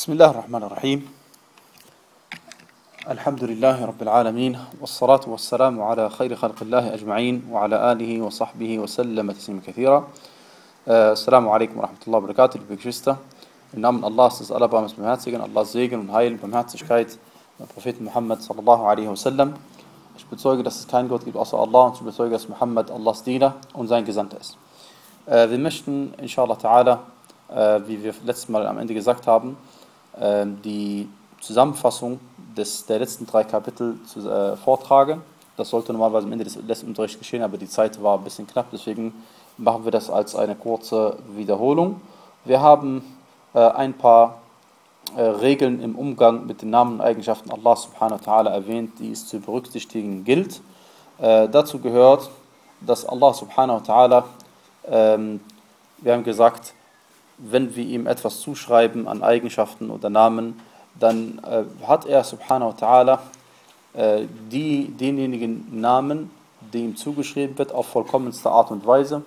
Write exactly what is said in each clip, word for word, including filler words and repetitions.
بسم الله الرحمن الرحيم الحمد لله رب العالمين والصلاة والسلام على خير خلق الله أجمعين وعلى آله وصحبه وسلم تسليما كثيرا. Äh, Assalamu alaikum wa rahmatullahi wa barakatuh, liebe Geschwister. Im Namen Allahs, des Allerbarmers Barmherzigen, Allahs Segen und Heil und Barmherzigkeit, der Propheten Muhammad sallallahu alaihi wasallam. Ich bezeuge, dass es keinen Gott gibt außer Allah, und ich bezeuge, dass Muhammad Allahs Diener und sein Gesandter ist. Äh, wir möchten, inshallah ta'ala, äh, wie wir letztes Mal am Ende gesagt haben, äh, die Zusammenfassung des, der letzten drei Kapitel zu, äh, vortragen. Das sollte normalerweise am Ende des letzten Unterrichts geschehen, aber die Zeit war ein bisschen knapp, deswegen machen wir das als eine kurze Wiederholung. Wir haben äh, ein paar äh, Regeln im Umgang mit den Namen und Eigenschaften Allah subhanahu wa ta'ala erwähnt, die es zu berücksichtigen gilt. Äh, dazu gehört, dass Allah subhanahu wa ta'ala, ähm, wir haben gesagt, wenn wir ihm etwas zuschreiben an Eigenschaften oder Namen, dann äh, hat er subhanahu wa ta'ala äh, die, denjenigen Namen, die ihm zugeschrieben wird, auf vollkommenste Art und Weise.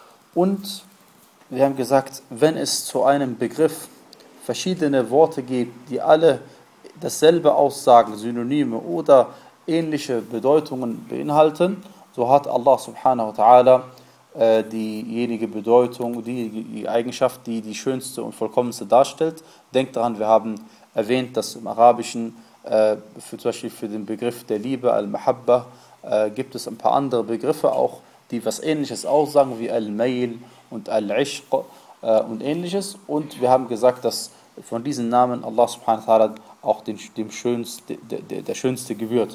Und wir haben gesagt, wenn es zu einem Begriff verschiedene Worte gibt, die alle dasselbe aussagen, Synonyme oder ähnliche Bedeutungen beinhalten, so hat Allah subhanahu wa ta'ala äh, diejenige Bedeutung, die, die Eigenschaft, die die schönste und vollkommenste darstellt. Denkt daran, wir haben erwähnt, dass im Arabischen äh, für, zum Beispiel für den Begriff der Liebe, Al-Mahabba, äh, gibt es ein paar andere Begriffe auch, die was Ähnliches aussagen, wie Al-Mail und Al-Ishq äh, und Ähnliches. Und wir haben gesagt, dass von diesen Namen Allah subhanahu wa ta'ala auch dem, dem schönste, der, der, der schönste gebührt.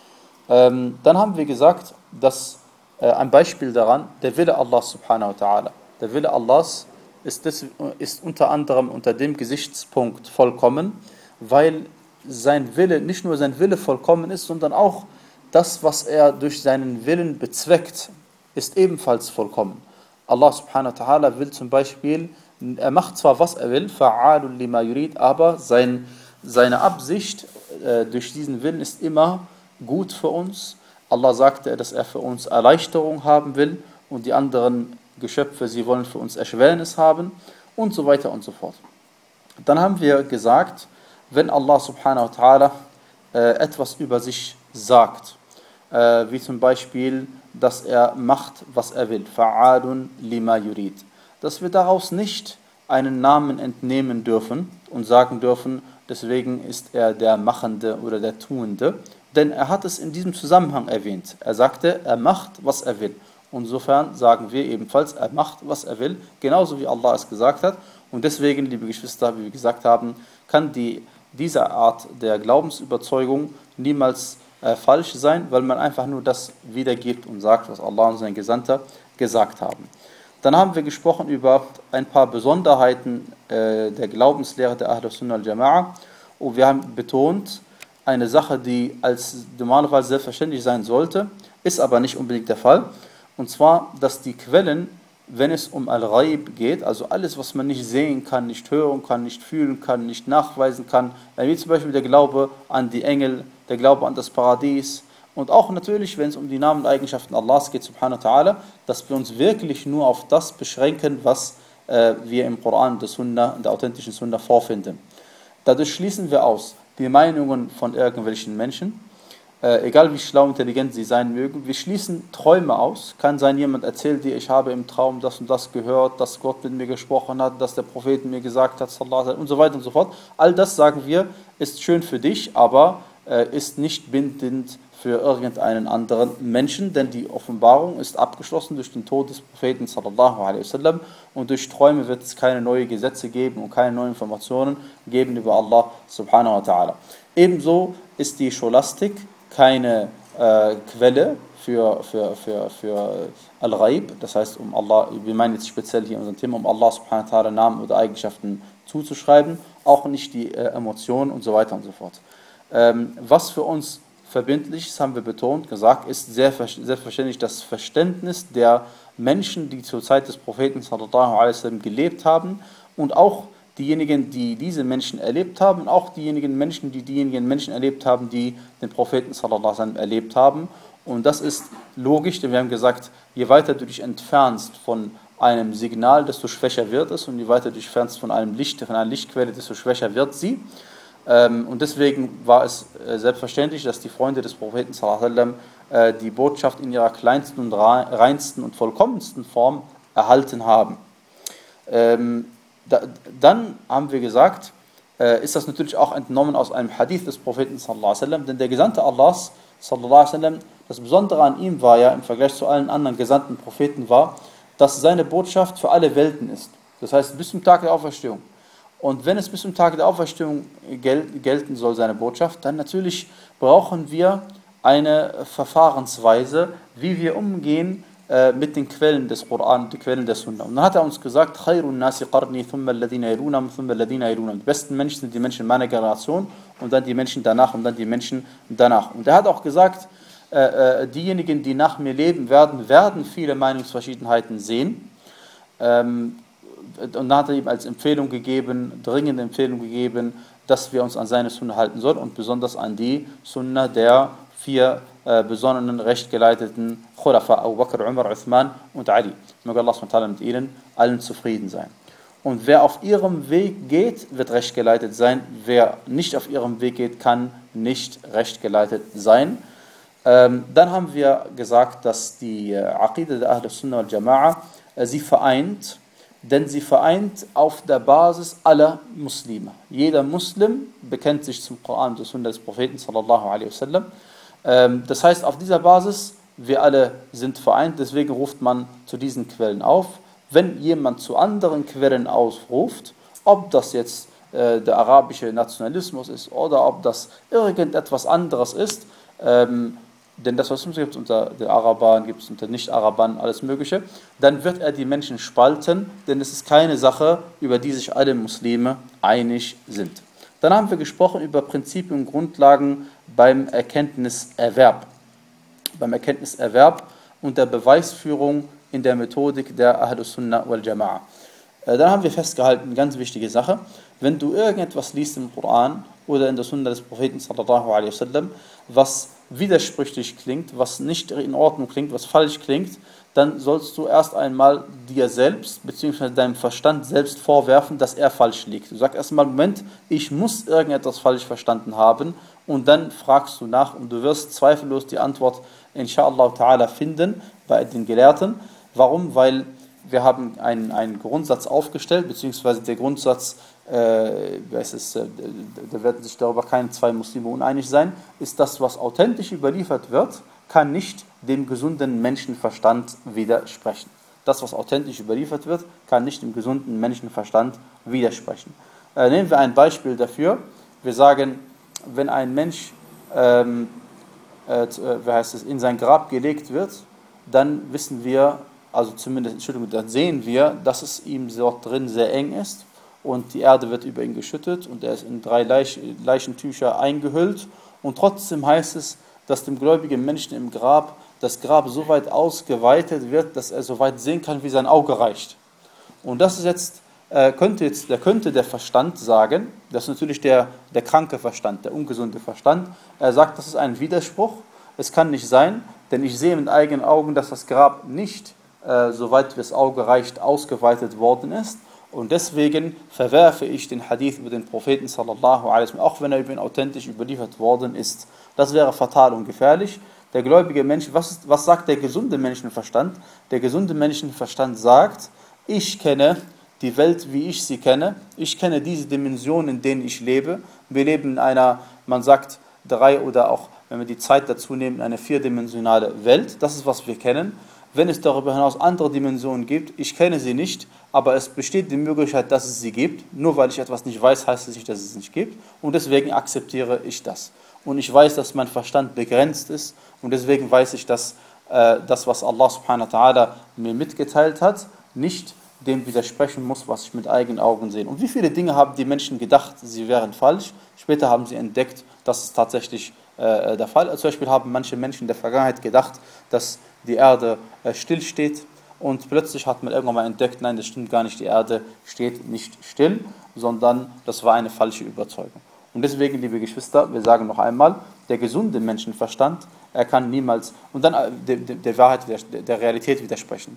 Ähm, dann haben wir gesagt, dass äh, ein Beispiel daran, der Wille Allah subhanahu wa ta'ala, der Wille Allahs ist, das, ist unter anderem unter dem Gesichtspunkt vollkommen, weil sein Wille, nicht nur sein Wille vollkommen ist, sondern auch das, was er durch seinen Willen bezweckt, ist ebenfalls vollkommen. Allah subhanahu wa ta'ala will zum Beispiel, er macht zwar was er will, fa'alun lima yurid, aber sein, seine Absicht äh, durch diesen Willen ist immer gut für uns. Allah sagte, dass er für uns Erleichterung haben will und die anderen Geschöpfe, sie wollen für uns Erschwernis haben und so weiter und so fort. Dann haben wir gesagt, wenn Allah subhanahu wa ta'ala äh, etwas über sich sagt, äh, wie zum Beispiel, dass er macht, was er will, fa'alun lima yurid, dass wir daraus nicht einen Namen entnehmen dürfen und sagen dürfen, deswegen ist er der Machende oder der Tuende, denn er hat es in diesem Zusammenhang erwähnt. Er sagte, er macht, was er will. Insofern sagen wir ebenfalls, er macht, was er will, genauso wie Allah es gesagt hat. Und deswegen, liebe Geschwister, wie wir gesagt haben, kann die, diese Art der Glaubensüberzeugung niemals äh, falsch sein, weil man einfach nur das wiedergibt und sagt, was Allah und sein Gesandter gesagt haben. Dann haben wir gesprochen über ein paar Besonderheiten äh, der Glaubenslehre der Ahlus Sunnah al-Jama'a. Und wir haben betont, eine Sache, die als normalerweise selbstverständlich sein sollte, ist aber nicht unbedingt der Fall. Und zwar, dass die Quellen, wenn es um Al-Ghaib geht, also alles, was man nicht sehen kann, nicht hören kann, nicht fühlen kann, nicht nachweisen kann, wie zum Beispiel der Glaube an die Engel, der Glaube an das Paradies und auch natürlich, wenn es um die Namen und Eigenschaften Allahs geht, subhanahu wa ta'ala, dass wir uns wirklich nur auf das beschränken, was äh, wir im Koran, der Sunna, in der authentischen Sunna vorfinden. Dadurch schließen wir aus die Meinungen von irgendwelchen Menschen, Äh, egal wie schlau und intelligent sie sein mögen, wir schließen Träume aus. Kann sein, jemand erzählt dir, ich habe im Traum das und das gehört, dass Gott mit mir gesprochen hat, dass der Prophet mir gesagt hat, sallallahu und so weiter und so fort. All das, sagen wir, ist schön für dich, aber äh, ist nicht bindend für irgendeinen anderen Menschen, denn die Offenbarung ist abgeschlossen durch den Tod des Propheten sallallahu alaihi wasallam und durch Träume wird es keine neuen Gesetze geben und keine neuen Informationen geben über Allah subhanahu wa ta'ala. Ebenso ist die Scholastik keine äh, Quelle für, für, für, für Al-Ghaib, das heißt, um Allah, wir meinen jetzt speziell hier unser Thema, um Allah subhanahu wa ta'ala Namen oder Eigenschaften zuzuschreiben, auch nicht die äh, Emotionen und so weiter und so fort. Ähm, was für uns verbindlich ist, haben wir betont, gesagt, ist sehr, selbstverständlich das Verständnis der Menschen, die zur Zeit des Propheten sallallahu alaihi wasallam gelebt haben und auch diejenigen, die diese Menschen erlebt haben, und auch diejenigen Menschen, die diejenigen Menschen erlebt haben, die den Propheten sallallahu alaihi wasallam erlebt haben. Und das ist logisch, denn wir haben gesagt, je weiter du dich entfernst von einem Signal, desto schwächer wird es, und je weiter du dich fernst von einem Licht, von einer Lichtquelle, desto schwächer wird sie. Ähm, und deswegen war es äh, selbstverständlich, dass die Freunde des Propheten sallallahu alaihi wasallam äh, die Botschaft in ihrer kleinsten und reinsten und vollkommensten Form erhalten haben. Ähm, da, dann haben wir gesagt, äh, ist das natürlich auch entnommen aus einem Hadith des Propheten sallallahu alaihi wasallam, denn der Gesandte Allahs sallallahu alaihi wasallam, das Besondere an ihm war ja im Vergleich zu allen anderen gesandten Propheten war, dass seine Botschaft für alle Welten ist. Das heißt bis zum Tag der Auferstehung. Und wenn es bis zum Tag der Auferstehung gel- gelten soll, seine Botschaft, dann natürlich brauchen wir eine Verfahrensweise, wie wir umgehen äh, mit den Quellen des Koran, die Quellen der Sunna. Und dann hat er uns gesagt, Khairun nasi qarni thumma alladhina yalunahum thumma alladhina yalunahum. Die besten Menschen sind die Menschen meiner Generation und dann die Menschen danach und dann die Menschen danach. Und er hat auch gesagt, äh, äh, diejenigen, die nach mir leben werden, werden viele Meinungsverschiedenheiten sehen. Ähm, Und dann hat er ihm als Empfehlung gegeben, dringende Empfehlung gegeben, dass wir uns an seine Sunna halten sollen und besonders an die Sunna der vier äh, besonnenen, rechtgeleiteten Khulafa, Abu Bakr, Umar, Uthman und Ali. Möge Allah subhanahu wa ta'ala mit ihnen allen zufrieden sein. Und wer auf ihrem Weg geht, wird rechtgeleitet sein. Wer nicht auf ihrem Weg geht, kann nicht rechtgeleitet sein. Ähm, dann haben wir gesagt, dass die äh, Aqida der Ahl Sunnah wal Jama'a äh, sie vereint, denn sie vereint auf der Basis aller Muslime. Jeder Muslim bekennt sich zum Koran und zur Sunna des Propheten sallallahu alaihi wasallam. Das heißt, auf dieser Basis, wir alle sind vereint, deswegen ruft man zu diesen Quellen auf. Wenn jemand zu anderen Quellen aufruft, ob das jetzt äh, der arabische Nationalismus ist oder ob das irgendetwas anderes ist, ähm, denn das, was es gibt unter den Arabern, gibt es unter Nicht-Arabern, alles Mögliche, dann wird er die Menschen spalten, denn es ist keine Sache, über die sich alle Muslime einig sind. Dann haben wir gesprochen über Prinzipien und Grundlagen beim Erkenntniserwerb. Beim Erkenntniserwerb und der Beweisführung in der Methodik der Ahlus Sunnah wal Jama'a. Dann haben wir festgehalten, eine ganz wichtige Sache, wenn du irgendetwas liest im Koran oder in der Sunna des Propheten sallallahu alaihi wasallam, was widersprüchlich klingt, was nicht in Ordnung klingt, was falsch klingt, dann sollst du erst einmal dir selbst bzw. deinem Verstand selbst vorwerfen, dass er falsch liegt. Du sagst erstmal, Moment, ich muss irgendetwas falsch verstanden haben, und dann fragst du nach und du wirst zweifellos die Antwort inshallah ta'ala finden bei den Gelehrten. Warum? Weil wir haben einen, einen Grundsatz aufgestellt, beziehungsweise der Grundsatz, äh, es ist, äh, da werden sich darüber keine zwei Muslime uneinig sein, ist das, was authentisch überliefert wird, kann nicht dem gesunden Menschenverstand widersprechen. Das, was authentisch überliefert wird, kann nicht dem gesunden Menschenverstand widersprechen. Äh, nehmen wir ein Beispiel dafür. Wir sagen, wenn ein Mensch ähm, äh, wie heißt es, in sein Grab gelegt wird, dann wissen wir, also zumindest, Entschuldigung, dann sehen wir, dass es ihm dort drin sehr eng ist und die Erde wird über ihn geschüttet und er ist in drei Leich, Leichentücher eingehüllt, und trotzdem heißt es, dass dem gläubigen Menschen im Grab das Grab so weit ausgeweitet wird, dass er so weit sehen kann, wie sein Auge reicht. Und das ist jetzt, äh, könnte jetzt, da könnte der Verstand sagen, das ist natürlich der, der kranke Verstand, der ungesunde Verstand, er sagt, das ist ein Widerspruch, es kann nicht sein, denn ich sehe mit eigenen Augen, dass das Grab nicht äh, soweit wie das Auge reicht, ausgeweitet worden ist, und deswegen verwerfe ich den Hadith über den Propheten sallallahu alaihi wasallam, auch wenn er über ihn authentisch überliefert worden ist. Das wäre fatal und gefährlich. Der gläubige Mensch, was, ist, was sagt der gesunde Menschenverstand? Der gesunde Menschenverstand sagt, ich kenne die Welt, wie ich sie kenne. Ich kenne diese Dimensionen, in denen ich lebe. Wir leben in einer, man sagt, drei oder auch, wenn wir die Zeit dazu nehmen, eine vierdimensionale Welt. Das ist, was wir kennen. Wenn es darüber hinaus andere Dimensionen gibt, ich kenne sie nicht, aber es besteht die Möglichkeit, dass es sie gibt. Nur weil ich etwas nicht weiß, heißt es nicht, dass es nicht gibt. Und deswegen akzeptiere ich das. Und ich weiß, dass mein Verstand begrenzt ist. Und deswegen weiß ich, dass äh, das, was Allah subhanahu wa ta'ala mir mitgeteilt hat, nicht dem widersprechen muss, was ich mit eigenen Augen sehe. Und wie viele Dinge haben die Menschen gedacht, sie wären falsch? Später haben sie entdeckt, dass es tatsächlich äh, der Fall ist. Zum Beispiel haben manche Menschen in der Vergangenheit gedacht, dass die Erde äh, stillsteht, und plötzlich hat man irgendwann mal entdeckt, nein, das stimmt gar nicht, die Erde steht nicht still, sondern das war eine falsche Überzeugung. Und deswegen, liebe Geschwister, wir sagen noch einmal, der gesunde Menschenverstand, er kann niemals, und dann der, der Wahrheit, der, der Realität widersprechen.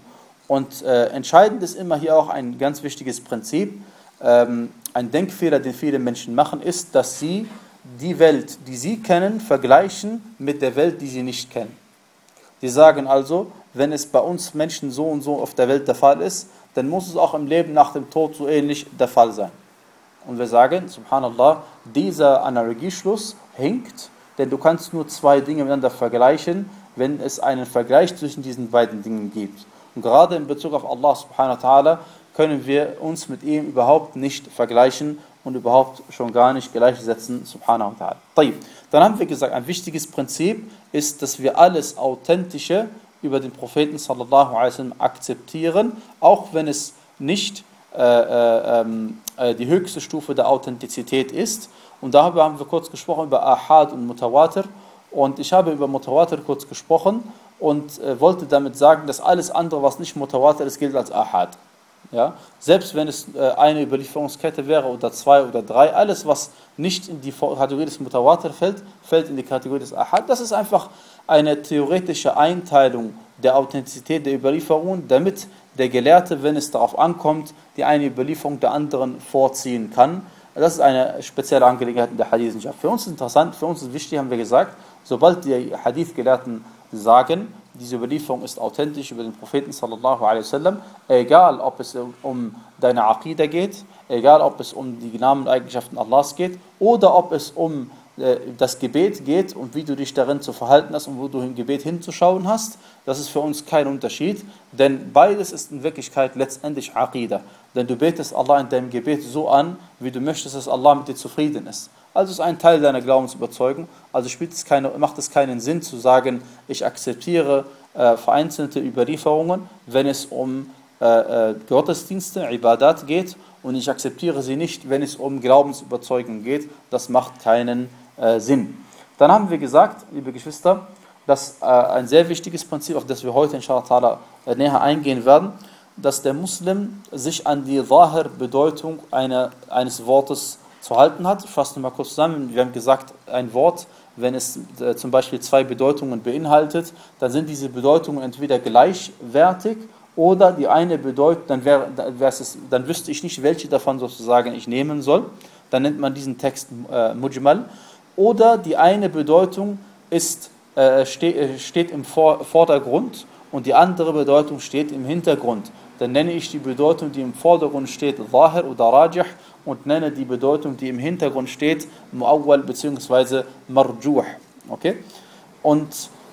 Und äh, entscheidend ist immer hier auch ein ganz wichtiges Prinzip. Ähm, ein Denkfehler, den viele Menschen machen, ist, dass sie die Welt, die sie kennen, vergleichen mit der Welt, die sie nicht kennen. Die sagen also, wenn es bei uns Menschen so und so auf der Welt der Fall ist, dann muss es auch im Leben nach dem Tod so ähnlich der Fall sein. Und wir sagen, subhanallah, dieser Analogieschluss hinkt, denn du kannst nur zwei Dinge miteinander vergleichen, wenn es einen Vergleich zwischen diesen beiden Dingen gibt. Und gerade in Bezug auf Allah subhanahu wa ta'ala können wir uns mit ihm überhaupt nicht vergleichen und überhaupt schon gar nicht gleichsetzen, subhanahu wa ta'ala. Dann haben wir gesagt, ein wichtiges Prinzip ist, dass wir alles Authentische über den Propheten sallallahu alaihi wasallam akzeptieren, auch wenn es nicht äh, äh, äh, die höchste Stufe der Authentizität ist. Und darüber haben wir kurz gesprochen, über Ahad und Mutawatir. Und ich habe über Mutawatir kurz gesprochen und äh, wollte damit sagen, dass alles andere, was nicht Mutawatir ist, gilt als Ahad. Ja? Selbst wenn es äh, eine Überlieferungskette wäre oder zwei oder drei, alles, was nicht in die Kategorie des Mutawatir fällt, fällt in die Kategorie des Ahad. Das ist einfach eine theoretische Einteilung der Authentizität der Überlieferungen, damit der Gelehrte, wenn es darauf ankommt, die eine Überlieferung der anderen vorziehen kann. Das ist eine spezielle Angelegenheit in der Hadith-Wissenschaft. Für uns ist interessant, für uns ist wichtig, haben wir gesagt, sobald die Hadith-Gelehrten sagen, diese Überlieferung ist authentisch über den Propheten sallallahu alaihi wasallam, egal ob es um deine Aqidah geht, egal ob es um die Namen und Eigenschaften Allahs geht oder ob es um äh, das Gebet geht und wie du dich darin zu verhalten hast und wo du im Gebet hinzuschauen hast, das ist für uns kein Unterschied, denn beides ist in Wirklichkeit letztendlich Aqidah. Denn du betest Allah in deinem Gebet so an, wie du möchtest, dass Allah mit dir zufrieden ist. Also ist ein Teil deiner Glaubensüberzeugung. Also spielt es keine, macht es keinen Sinn zu sagen, ich akzeptiere äh, vereinzelte Überlieferungen, wenn es um äh, äh, Gottesdienste, Ibadat geht, und ich akzeptiere sie nicht, wenn es um Glaubensüberzeugung geht. Das macht keinen äh, Sinn. Dann haben wir gesagt, liebe Geschwister, dass äh, ein sehr wichtiges Prinzip, auf das wir heute inshallah äh, näher eingehen werden, dass der Muslim sich an die Zahir-Bedeutung eine, eines Wortes zu halten hat. Ich fasse mal kurz zusammen. Wir haben gesagt, ein Wort, wenn es äh, zum Beispiel zwei Bedeutungen beinhaltet, dann sind diese Bedeutungen entweder gleichwertig oder die eine bedeutet, dann, wär, es, dann wüsste ich nicht, welche davon sozusagen ich nehmen soll. Dann nennt man diesen Text äh, Mujmal. Oder die eine Bedeutung ist, äh, ste steht im Vor Vordergrund und die andere Bedeutung steht im Hintergrund. Dann nenne ich die Bedeutung, die im Vordergrund steht, Zahir oder Rajih, und nenne die Bedeutung, die im Hintergrund steht, Mu'awwal bzw. Marjuh. Okay? Und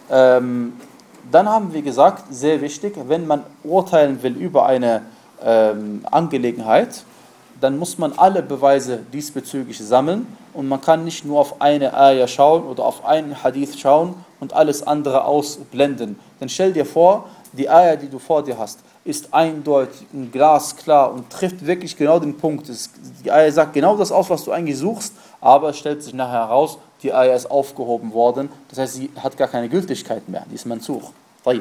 ähm, dann haben wir gesagt, sehr wichtig, wenn man urteilen will über eine ähm, Angelegenheit, dann muss man alle Beweise diesbezüglich sammeln und man kann nicht nur auf eine Ayah schauen oder auf einen Hadith schauen und alles andere ausblenden. Dann stell dir vor, die Ayah, die du vor dir hast, ist eindeutig, glasklar und trifft wirklich genau den Punkt. Die Ayah sagt genau das aus, was du eigentlich suchst, aber es stellt sich nachher heraus, die Ayah ist aufgehoben worden, das heißt, sie hat gar keine Gültigkeit mehr, die ist Mansukh.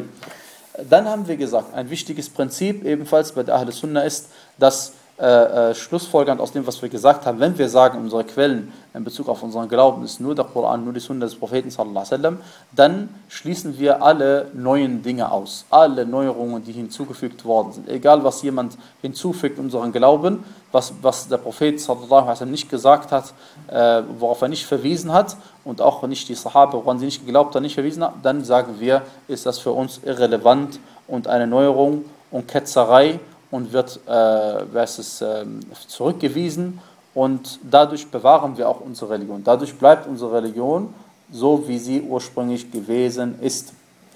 Dann haben wir gesagt, ein wichtiges Prinzip ebenfalls bei der Ahl Sunnah ist, dass Äh, äh, schlussfolgernd aus dem, was wir gesagt haben, wenn wir sagen, unsere Quellen in Bezug auf unseren Glauben ist nur der Koran, nur die Sunna des Propheten sallallahu alaihi wasallam, dann schließen wir alle neuen Dinge aus, alle Neuerungen, die hinzugefügt worden sind. Egal, was jemand hinzufügt unseren Glauben, was, was der Prophet sallallahu alaihi wasallam nicht gesagt hat, äh, worauf er nicht verwiesen hat und auch nicht die Sahaba, woran sie nicht geglaubt haben, nicht verwiesen haben, dann sagen wir, ist das für uns irrelevant und eine Neuerung und Ketzerei und wird äh, es, äh, zurückgewiesen und dadurch bewahren wir auch unsere Religion. Dadurch bleibt unsere Religion so, wie sie ursprünglich gewesen ist.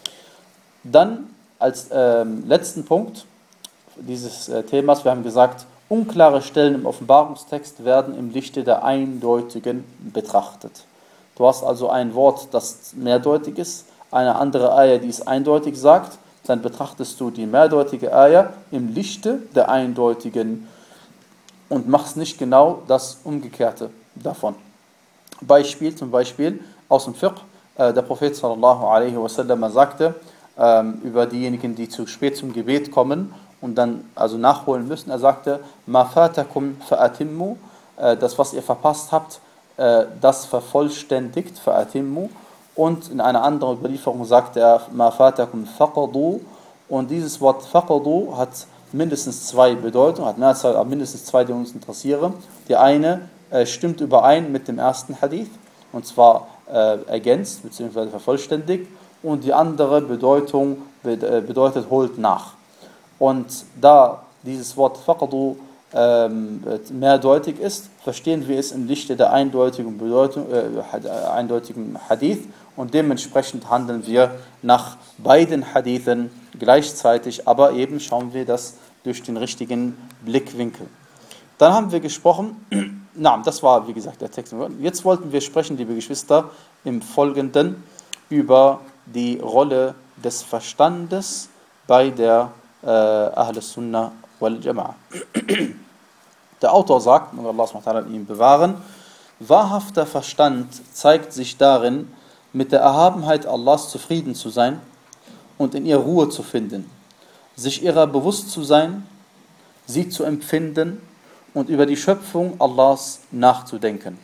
Dann als äh, letzten Punkt dieses äh, Themas, wir haben gesagt, unklare Stellen im Offenbarungstext werden im Lichte der Eindeutigen betrachtet. Du hast also ein Wort, das mehrdeutig ist, eine andere Ayah, die es eindeutig sagt, dann betrachtest du die mehrdeutige Ayah im Lichte der eindeutigen und machst nicht genau das Umgekehrte davon. Beispiel, zum Beispiel aus dem Fiqh, äh, der Prophet sallallahu alaihi wasallam sagte ähm, über diejenigen, die zu spät zum Gebet kommen und dann also nachholen müssen, er sagte, ma fatakum fa'atimmu, äh, das was ihr verpasst habt, äh, das vervollständigt, fa'atimmu. Und in einer anderen Überlieferung sagt er, ma fatakum faqadu, Und dieses Wort faqadu hat mindestens zwei Bedeutungen, hat mehr als zwei, mindestens zwei, die uns interessieren. Die eine äh, stimmt überein mit dem ersten Hadith, und zwar äh, ergänzt bzw. vervollständigt, und die andere Bedeutung bedeutet holt nach. Und da dieses Wort faqadu ähm, mehrdeutig ist, verstehen wir es im Lichte der eindeutigen Bedeutung, äh, eindeutigen Hadith, und dementsprechend handeln wir nach beiden Hadithen gleichzeitig, aber eben schauen wir das durch den richtigen Blickwinkel. Dann haben wir gesprochen, na, das war wie gesagt der Text. Jetzt wollten wir sprechen, liebe Geschwister, im Folgenden über die Rolle des Verstandes bei der äh, Ahl Sunnah wal Jama'a. Der Autor sagt, und Allah subhanahu wa ta'ala ihn bewahren, wahrhafter Verstand zeigt sich darin, mit der Erhabenheit Allahs zufrieden zu sein und in ihr Ruhe zu finden, sich ihrer bewusst zu sein, sie zu empfinden und über die Schöpfung Allahs nachzudenken.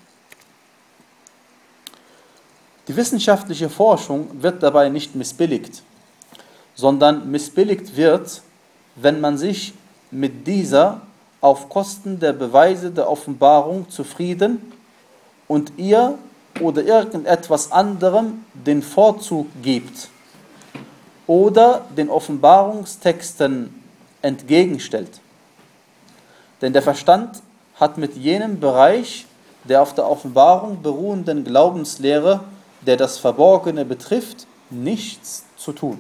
Die wissenschaftliche Forschung wird dabei nicht missbilligt, sondern missbilligt wird, wenn man sich mit dieser auf Kosten der Beweise der Offenbarung zufrieden und ihr oder irgendetwas anderem den Vorzug gibt oder den Offenbarungstexten entgegenstellt. Denn der Verstand hat mit jenem Bereich der auf der Offenbarung beruhenden Glaubenslehre, der das Verborgene betrifft, nichts zu tun.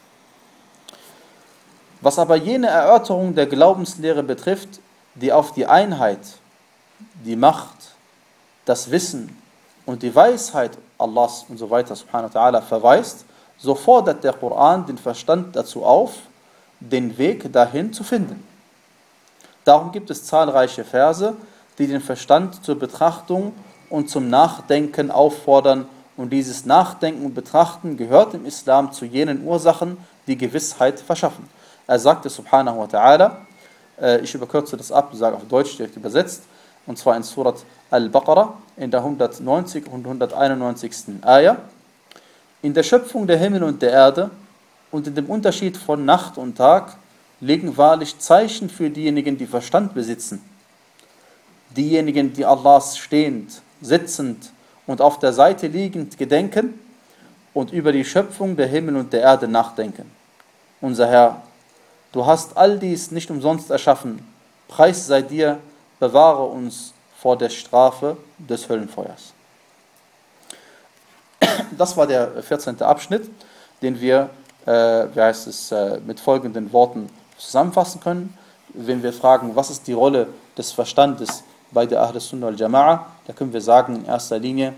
Was aber jene Erörterung der Glaubenslehre betrifft, die auf die Einheit, die Macht, das Wissen und die Weisheit Allahs und so weiter subhanahu wa ta'ala verweist, so fordert der Koran den Verstand dazu auf, den Weg dahin zu finden. Darum gibt es zahlreiche Verse, die den Verstand zur Betrachtung und zum Nachdenken auffordern, und dieses Nachdenken und Betrachten gehört im Islam zu jenen Ursachen, die Gewissheit verschaffen. Er sagte subhanahu wa ta'ala, äh, ich überkürze das ab, sage auf Deutsch direkt übersetzt, und zwar in Surat Al-Baqarah in der hundertneunzig und hunderteinundneunzigsten Ayah: In der Schöpfung der Himmel und der Erde und in dem Unterschied von Nacht und Tag liegen wahrlich Zeichen für diejenigen, die Verstand besitzen. Diejenigen, die Allahs stehend, sitzend und auf der Seite liegend gedenken und über die Schöpfung der Himmel und der Erde nachdenken. Unser Herr, du hast all dies nicht umsonst erschaffen. Preis sei dir, bewahre uns vor der Strafe des Höllenfeuers. Das war der vierzehnte Abschnitt, den wir äh, wie heißt es, äh, mit folgenden Worten zusammenfassen können. Wenn wir fragen, was ist die Rolle des Verstandes bei der Ahl Sunnah wal Jama'a, da können wir sagen, in erster Linie,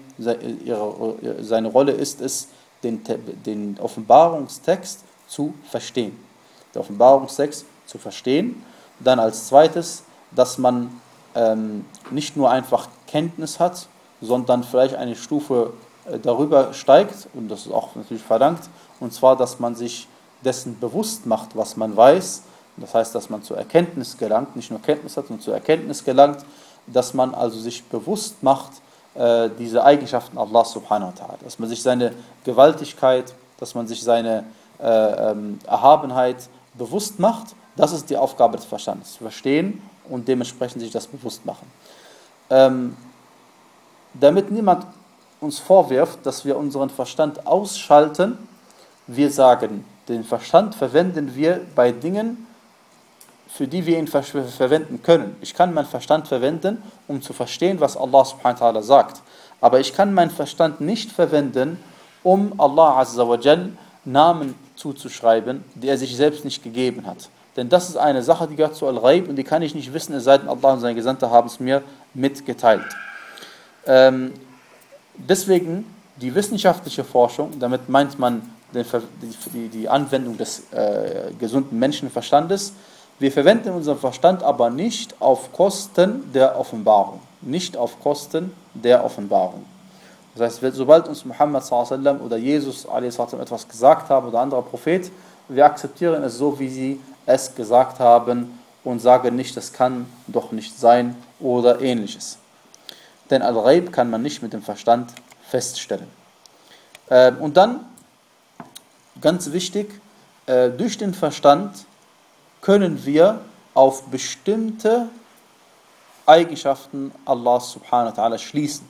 seine Rolle ist es, den, den Offenbarungstext zu verstehen. Der Offenbarungstext zu verstehen. Dann als zweites, dass man ähm, nicht nur einfach Kenntnis hat, sondern vielleicht eine Stufe äh, darüber steigt, und das ist auch natürlich verlangt, und zwar, dass man sich dessen bewusst macht, was man weiß. Das heißt, dass man zur Erkenntnis gelangt, nicht nur Kenntnis hat, sondern zur Erkenntnis gelangt, dass man also sich bewusst macht, äh, diese Eigenschaften Allah subhanahu wa ta'ala, dass man sich seine Gewaltigkeit, dass man sich seine äh, ähm, Erhabenheit bewusst macht. Das ist die Aufgabe des Verstandes, zu verstehen und dementsprechend sich das bewusst machen. Ähm, damit niemand uns vorwirft, dass wir unseren Verstand ausschalten, wir sagen, den Verstand verwenden wir bei Dingen, für die wir ihn ver- verwenden können. Ich kann meinen Verstand verwenden, um zu verstehen, was Allah subhanahu wa ta'ala sagt. Aber ich kann meinen Verstand nicht verwenden, um Allah azza wa jal Namen zuzuschreiben, die er sich selbst nicht gegeben hat. Denn das ist eine Sache, die gehört zu Al-Ghaib, und die kann ich nicht wissen, es sei denn, Allah und seine Gesandte haben es mir mitgeteilt. Ähm, deswegen die wissenschaftliche Forschung, damit meint man den, die, die Anwendung des äh, gesunden Menschenverstandes. Wir verwenden unseren Verstand aber nicht auf Kosten der Offenbarung. Nicht auf Kosten der Offenbarung. Das heißt, sobald uns Muhammad sallallahu alaihi wasallam oder Jesus sallallahu alaihi wasallam etwas gesagt haben oder anderer Prophet, wir akzeptieren es so, wie sie es gesagt haben, und sagen nicht, das kann doch nicht sein oder ähnliches. Denn Al-Ghaib kann man nicht mit dem Verstand feststellen. Und dann, ganz wichtig, äh, durch den Verstand können wir auf bestimmte Eigenschaften Allahs subhanahu wa ta'ala schließen.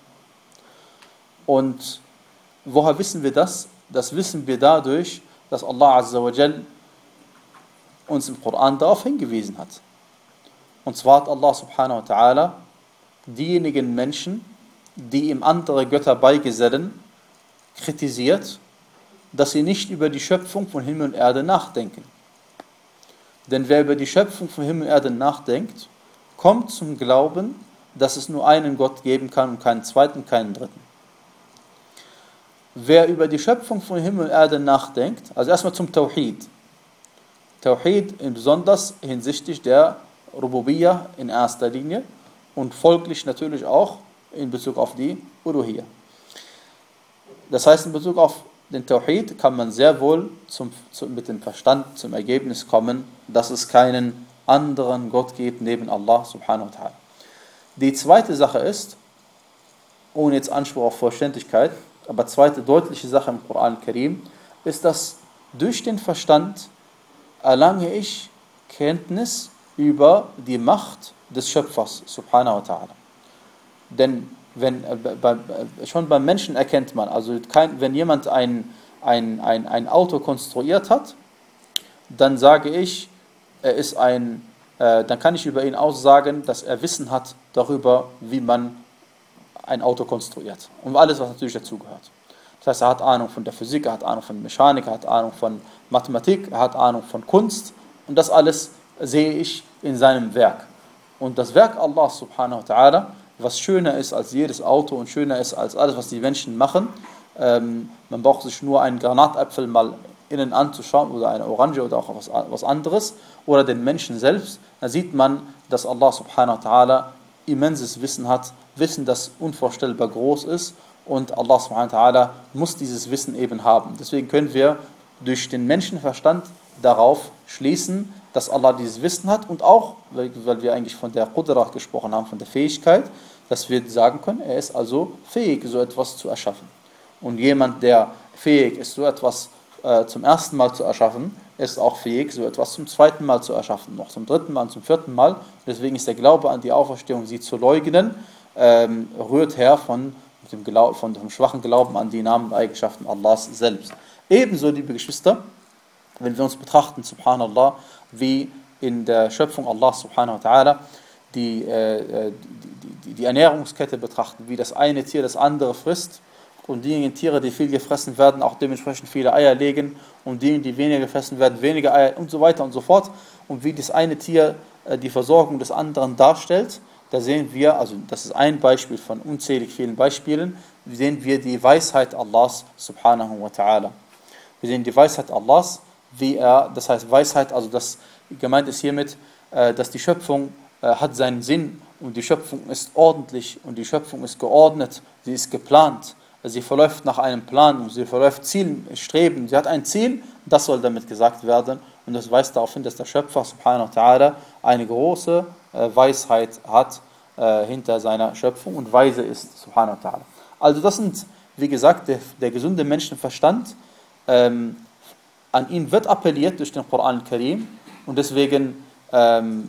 Und woher wissen wir das? Das wissen wir dadurch, dass Allah azza wa jal uns im Koran darauf hingewiesen hat. Und zwar hat Allah subhanahu wa ta'ala diejenigen Menschen, die ihm andere Götter beigesellen, kritisiert, dass sie nicht über die Schöpfung von Himmel und Erde nachdenken. Denn wer über die Schöpfung von Himmel und Erde nachdenkt, kommt zum Glauben, dass es nur einen Gott geben kann und keinen zweiten, keinen dritten. Wer über die Schöpfung von Himmel und Erde nachdenkt, also erstmal zum Tawhid. Tawhid besonders hinsichtlich der Rububiyyah in erster Linie und folglich natürlich auch in Bezug auf die Uluhiyyah. Das heißt, in Bezug auf den Tawhid kann man sehr wohl zum, zum, mit dem Verstand zum Ergebnis kommen, dass es keinen anderen Gott gibt neben Allah subhanahu wa ta'ala. Die zweite Sache ist, ohne jetzt Anspruch auf Vollständigkeit, aber zweite deutliche Sache im Koran Karim, ist, dass durch den Verstand erlange ich Kenntnis über die Macht des Schöpfers subhanahu wa ta'ala. Denn wenn, äh, bei, äh, schon beim Menschen erkennt man, also kein, wenn jemand ein, ein, ein, ein Auto konstruiert hat, dann sage ich, er ist ein, äh, dann kann ich über ihn aussagen, dass er Wissen hat darüber, wie man ein Auto konstruiert und alles, was natürlich dazugehört. Das heißt, er hat Ahnung von der Physik, er hat Ahnung von Mechanik, er hat Ahnung von Mathematik, er hat Ahnung von Kunst und das alles sehe ich in seinem Werk. Und das Werk Allah subhanahu wa ta'ala, was schöner ist als jedes Auto und schöner ist als alles, was die Menschen machen, ähm, man braucht sich nur einen Granatapfel mal innen anzuschauen oder eine Orange oder auch was, was anderes oder den Menschen selbst, da sieht man, dass Allah subhanahu wa ta'ala immenses Wissen hat, Wissen, das unvorstellbar groß ist und Allah subhanahu wa ta'ala muss dieses Wissen eben haben. Deswegen können wir durch den Menschenverstand darauf schließen, dass Allah dieses Wissen hat und auch, weil, weil wir eigentlich von der Qudra gesprochen haben, von der Fähigkeit, dass wir sagen können, er ist also fähig, so etwas zu erschaffen. Und jemand, der fähig ist, so etwas äh, zum ersten Mal zu erschaffen, ist auch fähig, so etwas zum zweiten Mal zu erschaffen, noch zum dritten Mal und zum vierten Mal. Deswegen ist der Glaube an die Auferstehung, sie zu leugnen, ähm, rührt her von dem, Glaub, von dem schwachen Glauben an die Namen und Eigenschaften Allahs selbst. Ebenso, liebe Geschwister, wenn wir uns betrachten, subhanallah, wie in der Schöpfung Allah subhanahu wa ta'ala die, äh, die, die, die Ernährungskette betrachten, wie das eine Tier das andere frisst und diejenigen Tiere, die viel gefressen werden, auch dementsprechend viele Eier legen und diejenigen, die weniger gefressen werden, weniger Eier und so weiter und so fort und wie das eine Tier äh, die Versorgung des anderen darstellt, da sehen wir, also das ist ein Beispiel von unzählig vielen Beispielen, sehen wir die Weisheit Allahs subhanahu wa ta'ala. Wir sehen die Weisheit Allahs, wie er, das heißt Weisheit, also das gemeint ist hiermit, äh, dass die Schöpfung äh, hat seinen Sinn und die Schöpfung ist ordentlich und die Schöpfung ist geordnet, sie ist geplant, sie verläuft nach einem Plan und sie verläuft Zielstreben, sie hat ein Ziel, das soll damit gesagt werden und das weist darauf hin, dass der Schöpfer subhanahu wa ta'ala eine große äh, Weisheit hat äh, hinter seiner Schöpfung und weise ist subhanahu wa ta'ala. Also das sind, wie gesagt, der, der gesunde Menschenverstand, ähm, an ihn wird appelliert durch den Koran al-Karim und deswegen ähm,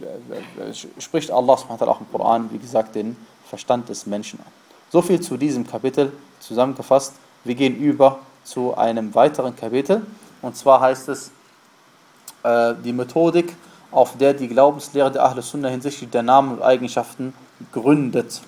äh, spricht Allah subhanahu wa ta'ala auch im Koran, wie gesagt, den Verstand des Menschen an. So viel zu diesem Kapitel zusammengefasst. Wir gehen über zu einem weiteren Kapitel und zwar heißt es äh, die Methodik, auf der die Glaubenslehre der Ahl Sunnah hinsichtlich der Namen und Eigenschaften gründet.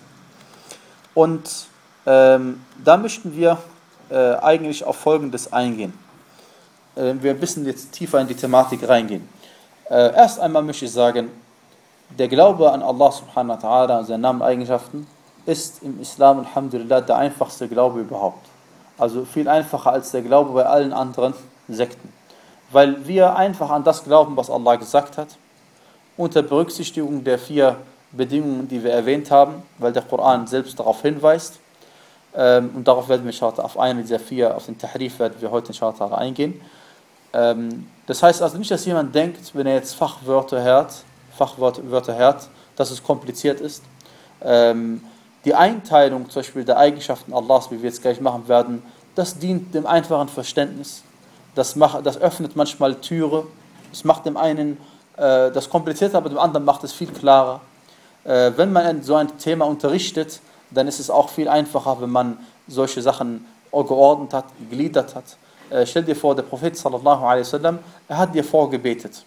Und ähm, da möchten wir äh, eigentlich auf Folgendes eingehen. Äh, wir ein bisschen jetzt tiefer in die Thematik reingehen. Äh, erst einmal möchte ich sagen, der Glaube an Allah subhanahu wa ta'ala und seine Namen und Eigenschaften ist im Islam, alhamdulillah, der einfachste Glaube überhaupt. Also viel einfacher als der Glaube bei allen anderen Sekten. Weil wir einfach an das glauben, was Allah gesagt hat, unter Berücksichtigung der vier Bedingungen, die wir erwähnt haben, weil der Koran selbst darauf hinweist. Ähm, und darauf werden wir inshallah, auf eine dieser vier, auf den Tahrif werden wir heute inshallah eingehen. Ähm, das heißt also nicht, dass jemand denkt, wenn er jetzt Fachwörter hört, Fachwörter hört, dass es kompliziert ist. Ähm, die Einteilung zum Beispiel der Eigenschaften Allahs, wie wir jetzt gleich machen werden, das dient dem einfachen Verständnis. das, macht, das öffnet manchmal Türe. Es macht dem einen äh, das kompliziert, aber dem anderen macht es viel klarer. Äh, wenn man so ein Thema unterrichtet, dann ist es auch viel einfacher, wenn man solche Sachen geordnet hat, gegliedert hat. Äh, stell dir vor, der Prophet sallallahu alaihi wasallam, er hat dir vorgebetet.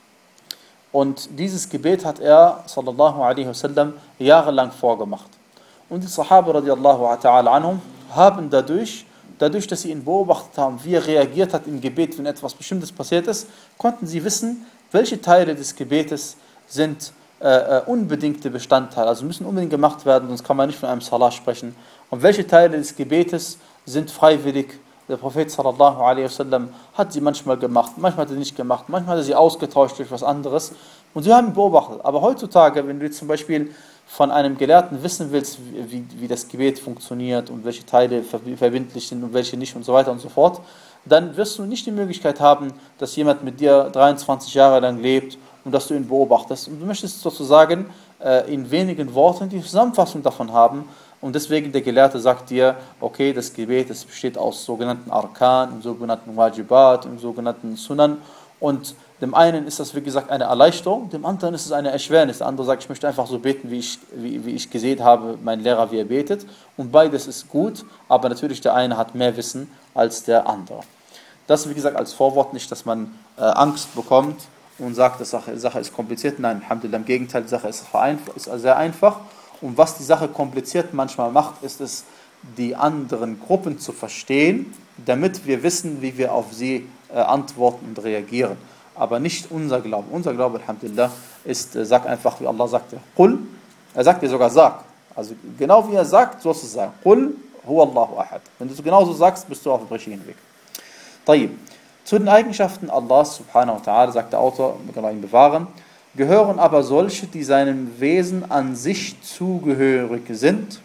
Und dieses Gebet hat er sallallahu alaihi wasallam jahrelang vorgemacht. Und die Sahaba radiallahu ta'ala anhum haben dadurch, dadurch, dass sie ihn beobachtet haben, wie er reagiert hat im Gebet, wenn etwas Bestimmtes passiert ist, konnten sie wissen, welche Teile des Gebetes sind äh, unbedingte Bestandteile, also müssen unbedingt gemacht werden, sonst kann man nicht von einem Salah sprechen. Und welche Teile des Gebetes sind freiwillig. Der Prophet sallallahu alaihi wasallam hat sie manchmal gemacht, manchmal hat er nicht gemacht, manchmal hat er sie ausgetauscht durch was anderes. Und sie haben ihn beobachtet. Aber heutzutage, wenn du zum Beispiel von einem Gelehrten wissen willst, wie, wie das Gebet funktioniert und welche Teile verbindlich sind und welche nicht und so weiter und so fort, dann wirst du nicht die Möglichkeit haben, dass jemand mit dir dreiundzwanzig Jahre lang lebt und dass du ihn beobachtest. Und du möchtest sozusagen äh, in wenigen Worten die Zusammenfassung davon haben. Und deswegen der Gelehrte sagt dir, okay, das Gebet, das besteht aus sogenannten Arkan, im sogenannten Wajibat, im sogenannten Sunan. Und dem einen ist das, wie gesagt, eine Erleichterung, dem anderen ist es eine Erschwernis. Der andere sagt, ich möchte einfach so beten, wie ich, wie, wie ich gesehen habe, mein Lehrer, wie er betet. Und beides ist gut, aber natürlich der eine hat mehr Wissen als der andere. Das, wie gesagt, als Vorwort, nicht, dass man äh, Angst bekommt und sagt, die Sache, Sache ist kompliziert. Nein, Alhamdulillah, im Gegenteil, die Sache ist, ist sehr einfach. Und was die Sache kompliziert manchmal macht, ist es, die anderen Gruppen zu verstehen, damit wir wissen, wie wir auf sie äh, antworten und reagieren. Aber nicht unser Glaube. Unser Glaube, Alhamdulillah, ist, äh, sag einfach, wie Allah sagte, Qul, er sagt dir sogar, sag. Also genau wie er sagt, sollst du sagen, Qul, huwa Allahu ahad. Wenn du es genauso sagst, bist du auf dem richtigen Weg. Tayyib. Zu den Eigenschaften Allahs, subhanahu wa ta'ala, sagt der Autor, wir können ihn bewahren, gehören aber solche, die seinem Wesen an sich zugehörig sind.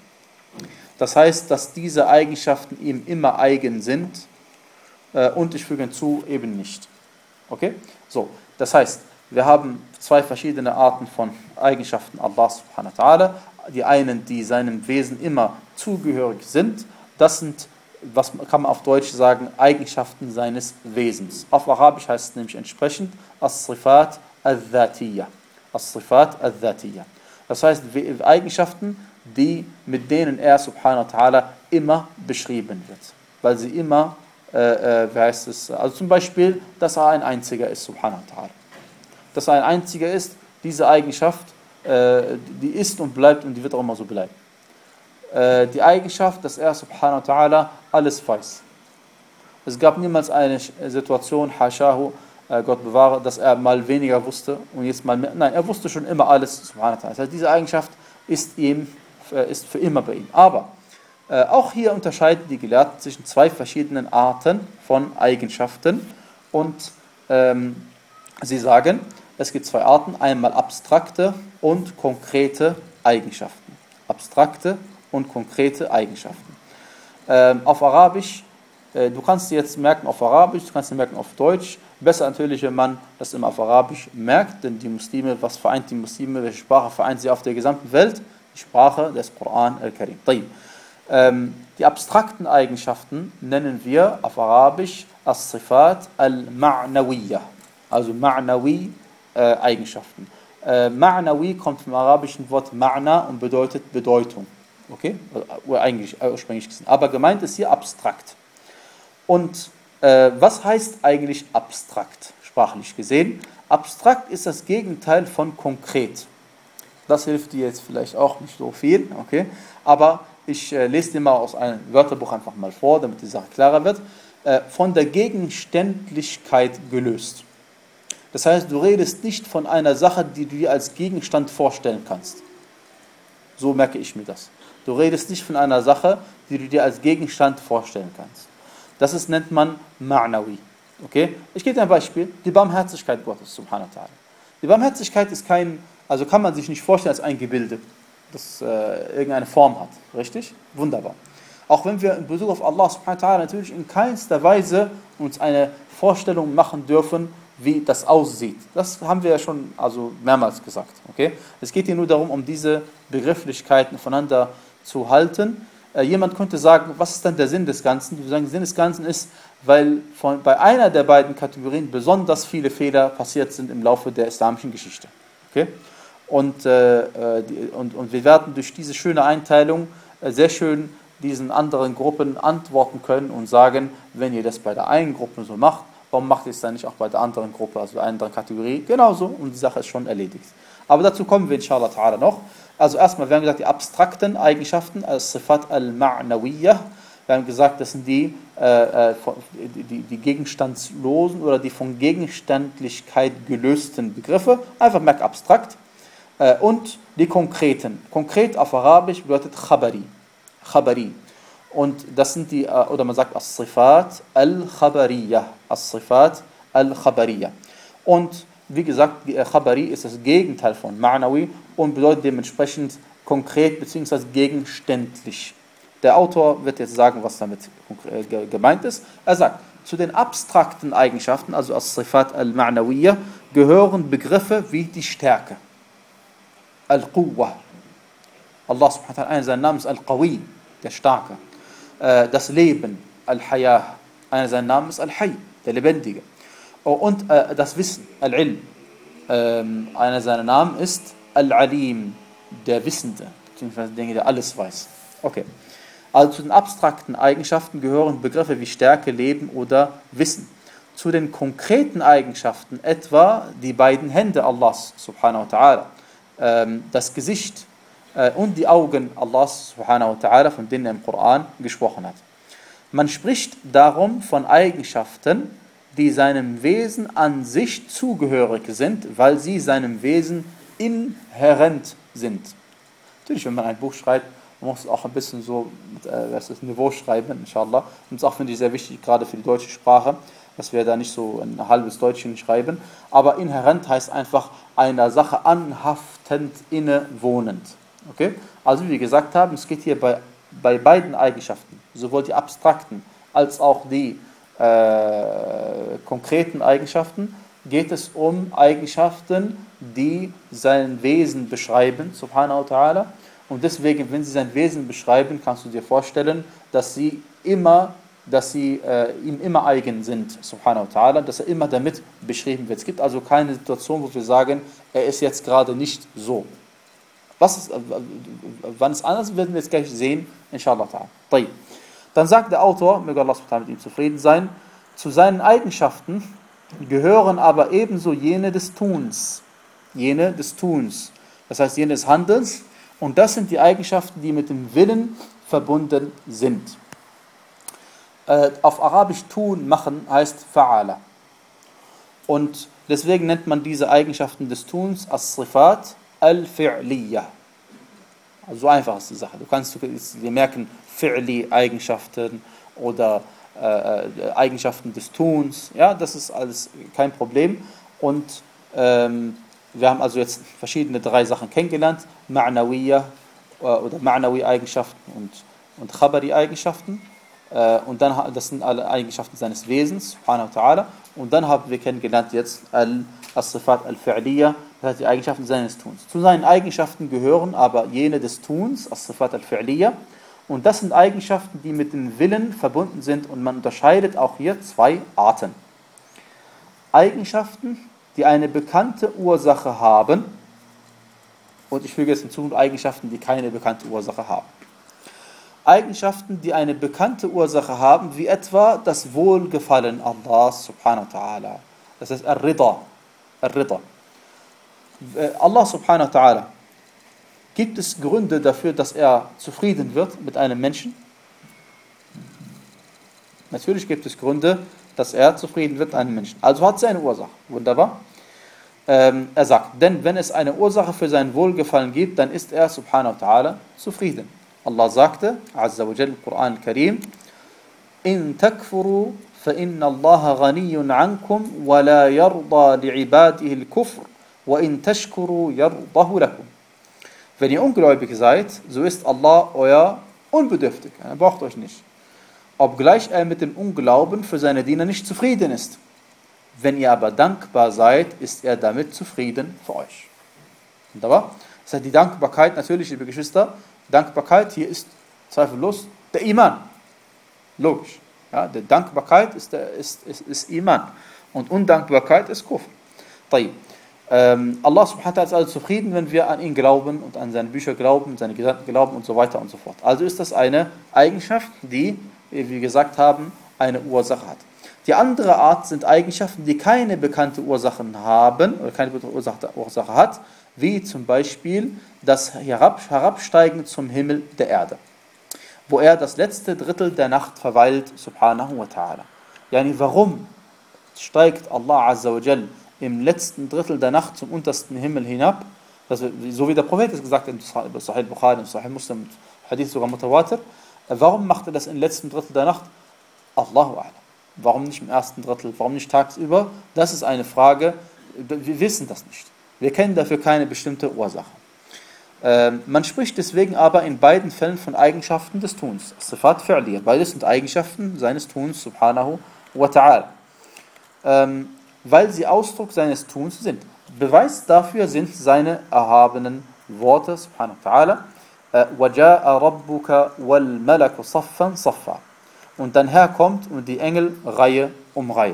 Das heißt, dass diese Eigenschaften ihm immer eigen sind äh, und ich füge hinzu, eben nicht. Okay? So, das heißt, wir haben zwei verschiedene Arten von Eigenschaften Allah subhanahu wa ta'ala. Die einen, die seinem Wesen immer zugehörig sind, das sind, was kann man auf Deutsch sagen, Eigenschaften seines Wesens. Auf Arabisch heißt es nämlich entsprechend As-Sifat al-Dhatiyya. As-Sifat al-Dhatiyya. Das heißt, Eigenschaften, die, mit denen er subhanahu wa ta'ala immer beschrieben wird. Weil sie immer, äh, äh, wie heißt es, also zum Beispiel, dass er ein Einziger ist, subhanahu wa ta'ala. Dass er ein Einziger ist, diese Eigenschaft, äh, die ist und bleibt und die wird auch immer so bleiben. Äh, die Eigenschaft, dass er subhanahu wa ta'ala alles weiß. Es gab niemals eine Situation, hashahu, Gott bewahre, dass er mal weniger wusste und jetzt mal mehr. Nein, er wusste schon immer alles, subhanahu wa ta'ala. Das heißt, diese Eigenschaft ist, ihm, ist für immer bei ihm. Aber äh, auch hier unterscheiden die Gelehrten zwischen zwei verschiedenen Arten von Eigenschaften und ähm, sie sagen, es gibt zwei Arten, einmal abstrakte und konkrete Eigenschaften. Abstrakte und konkrete Eigenschaften. Ähm, auf Arabisch, äh, du kannst dir jetzt merken auf Arabisch, du kannst dir merken auf Deutsch. Besser natürlich, wenn man das immer auf Arabisch merkt, denn die Muslime, was vereint die Muslime, welche Sprache vereint sie auf der gesamten Welt? Die Sprache des Koran al-Karim. Ähm, die abstrakten Eigenschaften nennen wir auf Arabisch as-Sifat al-Ma'nawiyya, also Ma'nawi äh, Eigenschaften. Äh, Ma'nawi kommt vom arabischen Wort Ma'na und bedeutet Bedeutung. Okay? Oder eigentlich ursprünglich gesehen. Aber gemeint ist hier abstrakt. Und Äh, was heißt eigentlich abstrakt, sprachlich gesehen? Abstrakt ist das Gegenteil von konkret. Das hilft dir jetzt vielleicht auch nicht so viel, okay? Aber ich äh, lese dir mal aus einem Wörterbuch einfach mal vor, damit die Sache klarer wird. Äh, von der Gegenständlichkeit gelöst. Das heißt, du redest nicht von einer Sache, die du dir als Gegenstand vorstellen kannst. So merke ich mir das. Du redest nicht von einer Sache, die du dir als Gegenstand vorstellen kannst. Das ist, nennt man Ma'nawi. Okay? Ich gebe dir ein Beispiel. Die Barmherzigkeit Gottes, subhanahu wa ta'ala. Die Barmherzigkeit ist kein, also kann man sich nicht vorstellen als ein Gebilde, das äh, irgendeine Form hat. Richtig? Wunderbar. Auch wenn wir in Bezug auf Allah, subhanahu wa ta'ala, natürlich in keinster Weise uns eine Vorstellung machen dürfen, wie das aussieht. Das haben wir ja schon also mehrmals gesagt. Okay? Es geht hier nur darum, um diese Begrifflichkeiten voneinander zu halten. Äh, jemand könnte sagen, was ist dann der Sinn des Ganzen? Wir sagen, der Sinn des Ganzen ist, weil von, bei einer der beiden Kategorien besonders viele Fehler passiert sind im Laufe der islamischen Geschichte. Okay? Und, äh, die, und, und wir werden durch diese schöne Einteilung äh, sehr schön diesen anderen Gruppen antworten können und sagen, wenn ihr das bei der einen Gruppe so macht, warum macht ihr es dann nicht auch bei der anderen Gruppe, also der anderen Kategorie? Genauso, und die Sache ist schon erledigt. Aber dazu kommen wir inshallah ta'ala noch. Also erstmal, wir haben gesagt, die abstrakten Eigenschaften, als-Sifat al-Ma'nawiyyah, wir haben gesagt, das sind die, äh, die, die gegenstandslosen oder die von Gegenständlichkeit gelösten Begriffe, einfach merk abstrakt. Äh, und die konkreten. Konkret auf Arabisch bedeutet Khabari. Khabari. Und das sind die, oder man sagt as-Sifat al-Khabariyah. As-Sifat al-Khabariyah. Und wie gesagt, die Khabari ist das Gegenteil von Ma'nawi und bedeutet dementsprechend konkret bzw. gegenständlich. Der Autor wird jetzt sagen, was damit gemeint ist. Er sagt, zu den abstrakten Eigenschaften, also as-Sifat al-Ma'nawiyyah, gehören Begriffe wie die Stärke. Al-Quwwah. Allah subhanahu wa ta'ala, sein Name ist Al-Qawi, der Starke. Das Leben, Al-Hayah. Einer seiner Namen ist Al-Hayy, der Lebendige. Und äh, das Wissen, Al-Ilm. Ähm, einer seiner Namen ist Al-Alim, der Wissende, beziehungsweise der, der alles weiß. Okay. Also zu den abstrakten Eigenschaften gehören Begriffe wie Stärke, Leben oder Wissen. Zu den konkreten Eigenschaften etwa die beiden Hände Allahs, subhanahu wa ta'ala, ähm, das Gesicht äh, und die Augen Allahs, subhanahu wa ta'ala, von denen er im Koran gesprochen hat. Man spricht darum von Eigenschaften, die seinem Wesen an sich zugehörig sind, weil sie seinem Wesen inhärent sind. Natürlich, wenn man ein Buch schreibt, man muss auch ein bisschen so mit äh, das Niveau schreiben, inshallah. Und das auch, finde ich, sehr wichtig, gerade für die deutsche Sprache, dass wir da nicht so ein halbes Deutschchen schreiben. Aber inhärent heißt einfach einer Sache anhaftend, innewohnend. Okay? Also wie wir gesagt haben, es geht hier bei, bei beiden Eigenschaften, sowohl die abstrakten als auch die Äh, konkreten Eigenschaften, geht es um Eigenschaften, die sein Wesen beschreiben, subhanahu wa ta'ala. Und deswegen, wenn sie sein Wesen beschreiben, kannst du dir vorstellen, dass sie immer, dass sie äh, ihm immer eigen sind, subhanahu wa ta'ala, dass er immer damit beschrieben wird. Es gibt also keine Situation, wo wir sagen, er ist jetzt gerade nicht so. Was ist, äh, wann es anders wird, werden wir jetzt gleich sehen, inshallah ta'ala. Dann sagt der Autor, möge Allah mit ihm zufrieden sein, zu seinen Eigenschaften gehören aber ebenso jene des Tuns. Jene des Tuns. Das heißt, jene des Handelns. Und das sind die Eigenschaften, die mit dem Willen verbunden sind. Äh, auf Arabisch tun, machen, heißt fa'ala. Und deswegen nennt man diese Eigenschaften des Tuns as-Sifat al-Fi'liyah. Also so einfach ist die Sache. Du kannst dir merken, Fi'li-Eigenschaften oder äh, Eigenschaften des Tuns. Ja, das ist alles kein Problem. Und ähm, wir haben also jetzt verschiedene drei Sachen kennengelernt. Ma'nawiyya äh, oder Ma'nawi-Eigenschaften und, und Khabari-Eigenschaften. Äh, und dann, das sind alle Eigenschaften seines Wesens, subhanahu wa ta'ala. Und dann haben wir kennengelernt jetzt Al-Sifat al-Fi'liyah, das heißt die Eigenschaften seines Tuns. Zu seinen Eigenschaften gehören aber jene des Tuns, As-Sifat al-Fi'liyah. Und das sind Eigenschaften, die mit dem Willen verbunden sind. Und man unterscheidet auch hier zwei Arten. Eigenschaften, die eine bekannte Ursache haben. Und ich füge jetzt hinzu, Eigenschaften, die keine bekannte Ursache haben. Eigenschaften, die eine bekannte Ursache haben, wie etwa das Wohlgefallen Allahs subhanahu wa ta'ala. Das heißt Ar-Rida. Ar-Rida. Allah subhanahu wa ta'ala, gibt es Gründe dafür, dass er zufrieden wird mit einem Menschen? Natürlich gibt es Gründe, dass er zufrieden wird mit einem Menschen. Also hat es eine Ursache. Wunderbar. Ähm, er sagt, denn wenn es eine Ursache für sein Wohlgefallen gibt, dann ist er subhanahu wa ta'ala zufrieden. Allah sagte, Azza wa Jal, Quran al-Karim, in takfuru fa inna Allah ghaniyun ankum wa la yarda li'ibadihi al-kufr wa in tashkuru yardahu lakum. Wenn ihr ungläubig seid, so ist Allah euer unbedürftig. Er braucht euch nicht. Obgleich er mit dem Unglauben für seine Diener nicht zufrieden ist. Wenn ihr aber dankbar seid, ist er damit zufrieden für euch. Wunderbar. Das heißt, die Dankbarkeit, natürlich, liebe Geschwister, Dankbarkeit hier ist Zweifellos der Iman. Logisch. Ja, der Dankbarkeit ist, der, ist, ist, ist Iman. Und Undankbarkeit ist Kufr. Ähm, Allah subhanahu wa ta'ala ist also zufrieden, wenn wir an ihn glauben und an seine Bücher glauben, seine Gesandten glauben und so weiter und so fort. Also ist das eine Eigenschaft, die, wie wir gesagt haben, eine Ursache hat. Die andere Art sind Eigenschaften, die keine bekannte Ursachen haben oder keine Ursache, Ursache hat, wie zum Beispiel das Herab, Herabsteigen zum Himmel der Erde, wo er das letzte Drittel der Nacht verweilt, subhanahu wa ta'ala. Yani, warum steigt Allah azza wa jal im letzten Drittel der Nacht zum untersten Himmel hinab? Das, so wie der Prophet es gesagt hat, in Sahih Bukhari, in Sahih Muslim, Hadith sogar Mutawatir. Warum macht er das im letzten Drittel der Nacht? Allahu a'lam. Warum nicht im ersten Drittel? Warum nicht tagsüber? Das ist eine Frage, wir wissen das nicht. Wir kennen dafür keine bestimmte Ursache. Ähm, man spricht deswegen aber in beiden Fällen von Eigenschaften des Tuns. Sifat fi'liya. Beides sind Eigenschaften seines Tuns, subhanahu wa ta'ala. Ähm, weil sie Ausdruck seines Tuns sind. Beweis dafür sind seine erhabenen Worte, subhanahu wa ta'ala. وَجَاءَ رَبُّكَ وَالْمَلَكُ صَفًّا صَفًّا. Und dein Herr kommt und die Engel Reihe um Reihe.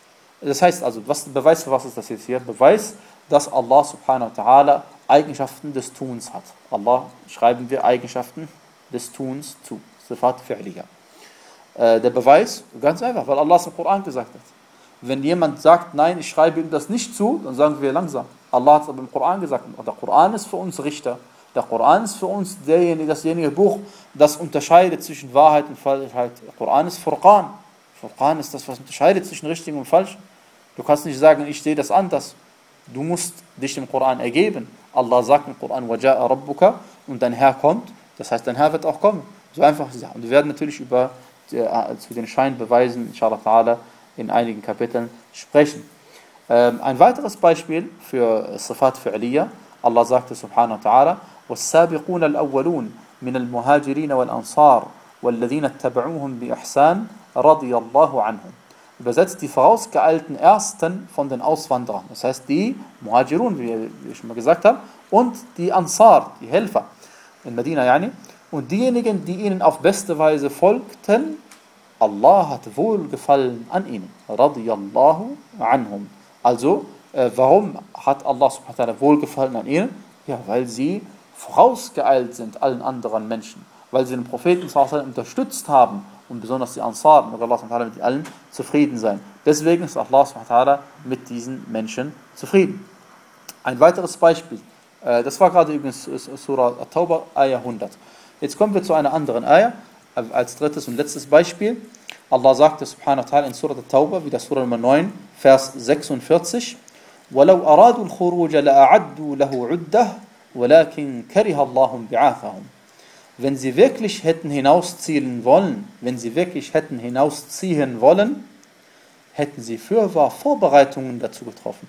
Das heißt also, was, Beweis für was ist das jetzt hier? Beweis, dass Allah subhanahu wa ta'ala Eigenschaften des Tuns hat. Allah schreiben wir Eigenschaften des Tuns zu. Sifat fi'liya. Äh, der Beweis, ganz einfach, weil Allah es im Koran gesagt hat. Wenn jemand sagt, nein, ich schreibe ihm das nicht zu, dann sagen wir langsam. Allah hat es aber im Koran gesagt. Der Koran ist für uns Richter. Der Koran ist für uns derjenige, dasjenige Buch, das unterscheidet zwischen Wahrheit und Falschheit. Der Koran ist Furqan. Furqan ist das, was unterscheidet zwischen richtig und falsch. Du kannst nicht sagen, ich sehe das anders. Du musst dich dem Koran ergeben. Allah sagt im Koran, وَجَاءَ رَبُّكَ, und dein Herr kommt. Das heißt, dein Herr wird auch kommen. So einfach ist es. Und wir werden natürlich über die, zu den Scheinbeweisen, inshallah ta'ala, in einigen Kapiteln sprechen. Ähm, ein weiteres Beispiel für Sifat fi'liya. Allah sagte subhanahu wa ta'ala, والسابقون الأولون من المهاجرين والأنصار والذين اتبعوهم بإحسان رضي الله عنهم. Übersetzt die vorausgeeilten Ersten von den Auswanderern. Das heißt die Muhajirun, wie ich schon mal gesagt habe, und die Ansar, die Helfer in Medina, yani. Und diejenigen, die ihnen auf beste Weise folgten, Allah hat Wohlgefallen an ihnen. Radiyallahu anhum. Also, äh, warum hat Allah subhanahu wa ta'ala Wohlgefallen an ihnen? Ja, weil sie vorausgeeilt sind allen anderen Menschen, weil sie den Propheten unterstützt haben und besonders die Ansar, und Allah subhanahu wa ta'ala mit allen zufrieden sein. Deswegen ist Allah subhanahu wa ta'ala mit diesen Menschen zufrieden. Ein weiteres Beispiel, äh, das war gerade übrigens Surah At-Tawbah, Ayah hundert. Jetzt kommen wir zu einer anderen Ayah, als drittes und letztes Beispiel. Allah sagte subhanahu wa ta'ala in Surah At-Tawbah, wieder Surah Nummer neun, Vers sechsundvierzig, وَلَوْ أَرَادُوا الْخُرُوجَ لَأَعَدُّوا لَهُ عُدَّةً وَلَكِنْ كَرِهَ اللَّهُ بِعَاثَهُمْ. Wenn sie wirklich hätten hinausziehen wollen, wenn sie wirklich hätten hinausziehen wollen, hätten sie fürwahr Vorbereitungen dazu getroffen.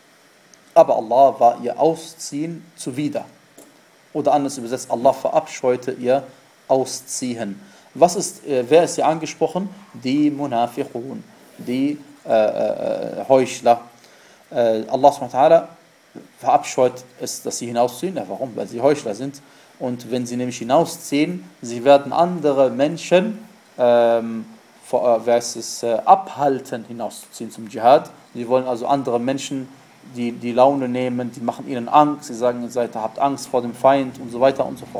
Aber Allah war ihr Ausziehen zuwider. Oder anders übersetzt, Allah verabscheute ihr Ausziehen. Was ist, äh, wer ist hier angesprochen? Die Munafiqun, die äh, äh, Heuchler. Äh, Allah subhanahu wa ta'ala verabscheut es, dass sie hinausziehen. Ja, warum? Weil sie Heuchler sind. Und wenn sie nämlich hinausziehen, sie werden andere Menschen ähm, vor, äh, es, äh, abhalten, hinauszuziehen zum Dschihad. Sie wollen also andere Menschen die, die Laune nehmen, die machen ihnen Angst, sie sagen, ihr seid, habt Angst vor dem Feind und so weiter und so fort.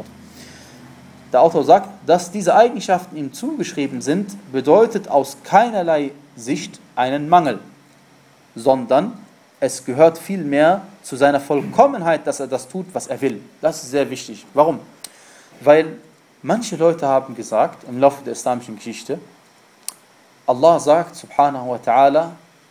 Der Autor sagt, dass diese Eigenschaften ihm zugeschrieben sind, bedeutet aus keinerlei Sicht einen Mangel, sondern es gehört vielmehr zu seiner Vollkommenheit, dass er das tut, was er will. Das ist sehr wichtig. Warum? Weil manche Leute haben gesagt, im Laufe der islamischen Geschichte, Allah sagt, subhanahu wa ta'ala,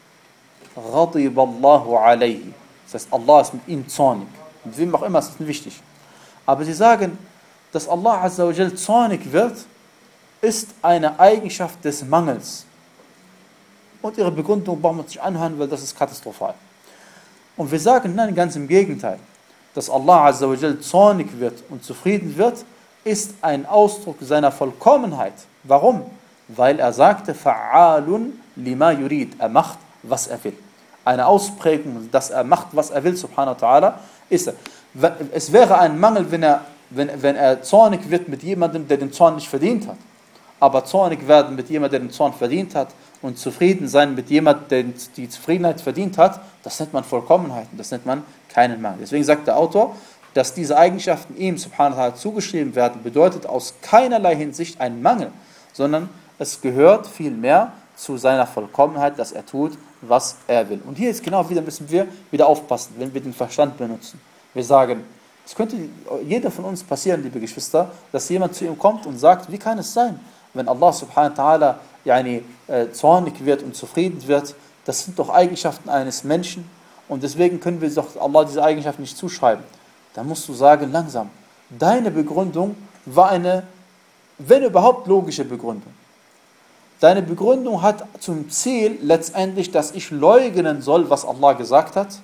غَضِبَ اللَّهُ عَلَيْهِ. Das heißt, Allah ist mit ihm zornig. Mit wem auch immer, das ist nicht wichtig. Aber sie sagen, dass Allah azza wa jal zornig wird, ist eine Eigenschaft des Mangels. Und ihre Begründung braucht man sich anhören, weil das ist katastrophal. Und wir sagen, nein, ganz im Gegenteil. Dass Allah azza wa jal zornig wird und zufrieden wird, ist ein Ausdruck seiner Vollkommenheit. Warum? Weil er sagte, فَعَالٌ لِمَا يُرِيد. Er macht, was er will. Eine Ausprägung, dass er macht, was er will, subhanahu wa ta'ala, ist er. Es wäre ein Mangel, wenn er wenn, wenn er zornig wird mit jemandem, der den Zorn nicht verdient hat. Aber zornig werden mit jemandem, der den Zorn verdient hat, und zufrieden sein mit jemandem, der die Zufriedenheit verdient hat, das nennt man Vollkommenheit und das nennt man keinen Mangel. Deswegen sagt der Autor, dass diese Eigenschaften ihm subhanahu wa ta'ala zugeschrieben werden, bedeutet aus keinerlei Hinsicht einen Mangel, sondern es gehört vielmehr zu seiner Vollkommenheit, dass er tut, was er will. Und hier ist genau wieder, müssen wir wieder aufpassen, wenn wir den Verstand benutzen. Wir sagen, es könnte jeder von uns passieren, liebe Geschwister, dass jemand zu ihm kommt und sagt, wie kann es sein, wenn Allah subhanahu wa ta'ala yani, äh, zornig wird und zufrieden wird, das sind doch Eigenschaften eines Menschen und deswegen können wir doch Allah diese Eigenschaften nicht zuschreiben. Dann musst du sagen, langsam, deine Begründung war eine, wenn überhaupt, logische Begründung. Deine Begründung hat zum Ziel letztendlich, dass ich leugnen soll, was Allah gesagt hat.